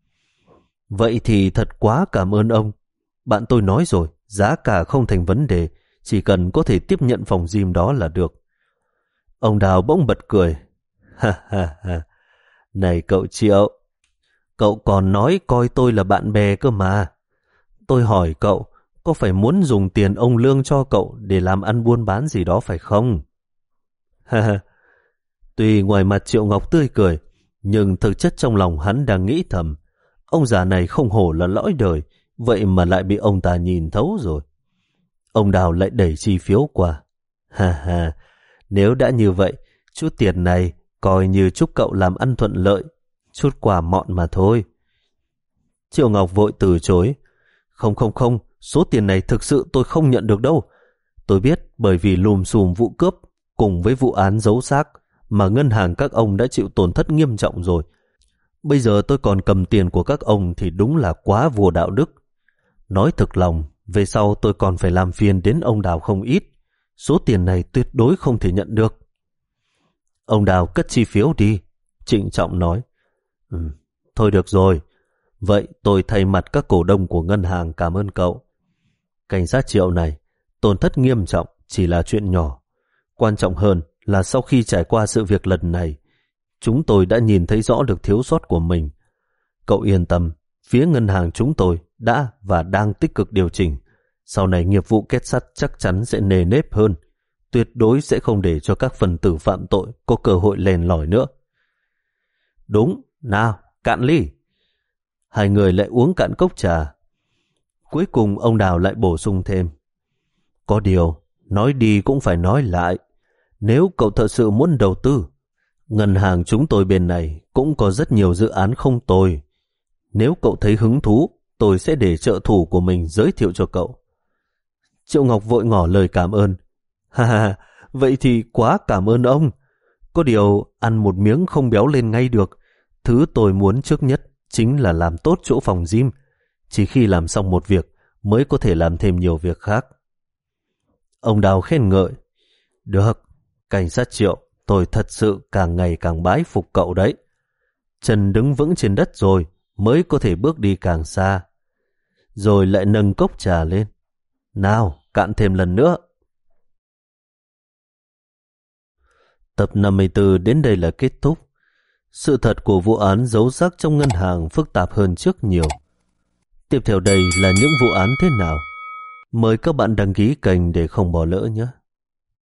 Vậy thì thật quá cảm ơn ông. Bạn tôi nói rồi, giá cả không thành vấn đề, chỉ cần có thể tiếp nhận phòng gym đó là được. Ông Đào bỗng bật cười. Ha ha ha. Này cậu Triệu, cậu còn nói coi tôi là bạn bè cơ mà. Tôi hỏi cậu, có phải muốn dùng tiền ông Lương cho cậu để làm ăn buôn bán gì đó phải không? Ha ha. Tuy ngoài mặt Triệu Ngọc tươi cười, nhưng thực chất trong lòng hắn đang nghĩ thầm, ông già này không hổ là lõi đời, vậy mà lại bị ông ta nhìn thấu rồi. Ông Đào lại đẩy chi phiếu qua. Ha ha, nếu đã như vậy, chút tiền này coi như chúc cậu làm ăn thuận lợi, chút quà mọn mà thôi. Triệu Ngọc vội từ chối. Không không không, số tiền này thực sự tôi không nhận được đâu. Tôi biết bởi vì lùm xùm vụ cướp cùng với vụ án giấu xác mà ngân hàng các ông đã chịu tổn thất nghiêm trọng rồi. Bây giờ tôi còn cầm tiền của các ông thì đúng là quá vô đạo đức. Nói thực lòng, về sau tôi còn phải làm phiền đến ông Đào không ít. Số tiền này tuyệt đối không thể nhận được. Ông Đào cất chi phiếu đi, trịnh trọng nói. Ừ, thôi được rồi. Vậy tôi thay mặt các cổ đông của ngân hàng cảm ơn cậu. Cảnh sát Triệu này, tổn thất nghiêm trọng chỉ là chuyện nhỏ. Quan trọng hơn là sau khi trải qua sự việc lần này, chúng tôi đã nhìn thấy rõ được thiếu sót của mình. Cậu yên tâm, phía ngân hàng chúng tôi đã và đang tích cực điều chỉnh. Sau này nghiệp vụ kết sắt chắc chắn sẽ nề nếp hơn. Tuyệt đối sẽ không để cho các phần tử phạm tội có cơ hội lèn lỏi nữa. Đúng, nào, cạn ly. Hai người lại uống cạn cốc trà. Cuối cùng ông Đào lại bổ sung thêm. Có điều, nói đi cũng phải nói lại. Nếu cậu thật sự muốn đầu tư, ngân hàng chúng tôi bên này cũng có rất nhiều dự án không tồi. Nếu cậu thấy hứng thú, tôi sẽ để trợ thủ của mình giới thiệu cho cậu. Triệu Ngọc vội ngỏ lời cảm ơn. Ha ha, vậy thì quá cảm ơn ông. Có điều ăn một miếng không béo lên ngay được. Thứ tôi muốn trước nhất chính là làm tốt chỗ phòng gym. Chỉ khi làm xong một việc mới có thể làm thêm nhiều việc khác. Ông Đào khen ngợi. Được, cảnh sát Triệu, tôi thật sự càng ngày càng bái phục cậu đấy. Chân đứng vững trên đất rồi mới có thể bước đi càng xa. Rồi lại nâng cốc trà lên. Nào, cạn thêm lần nữa. Tập năm mươi tư đến đây là kết thúc. Sự thật của vụ án giấu xác trong ngân hàng phức tạp hơn trước nhiều. Tiếp theo đây là những vụ án thế nào? Mời các bạn đăng ký kênh để không bỏ lỡ nhé.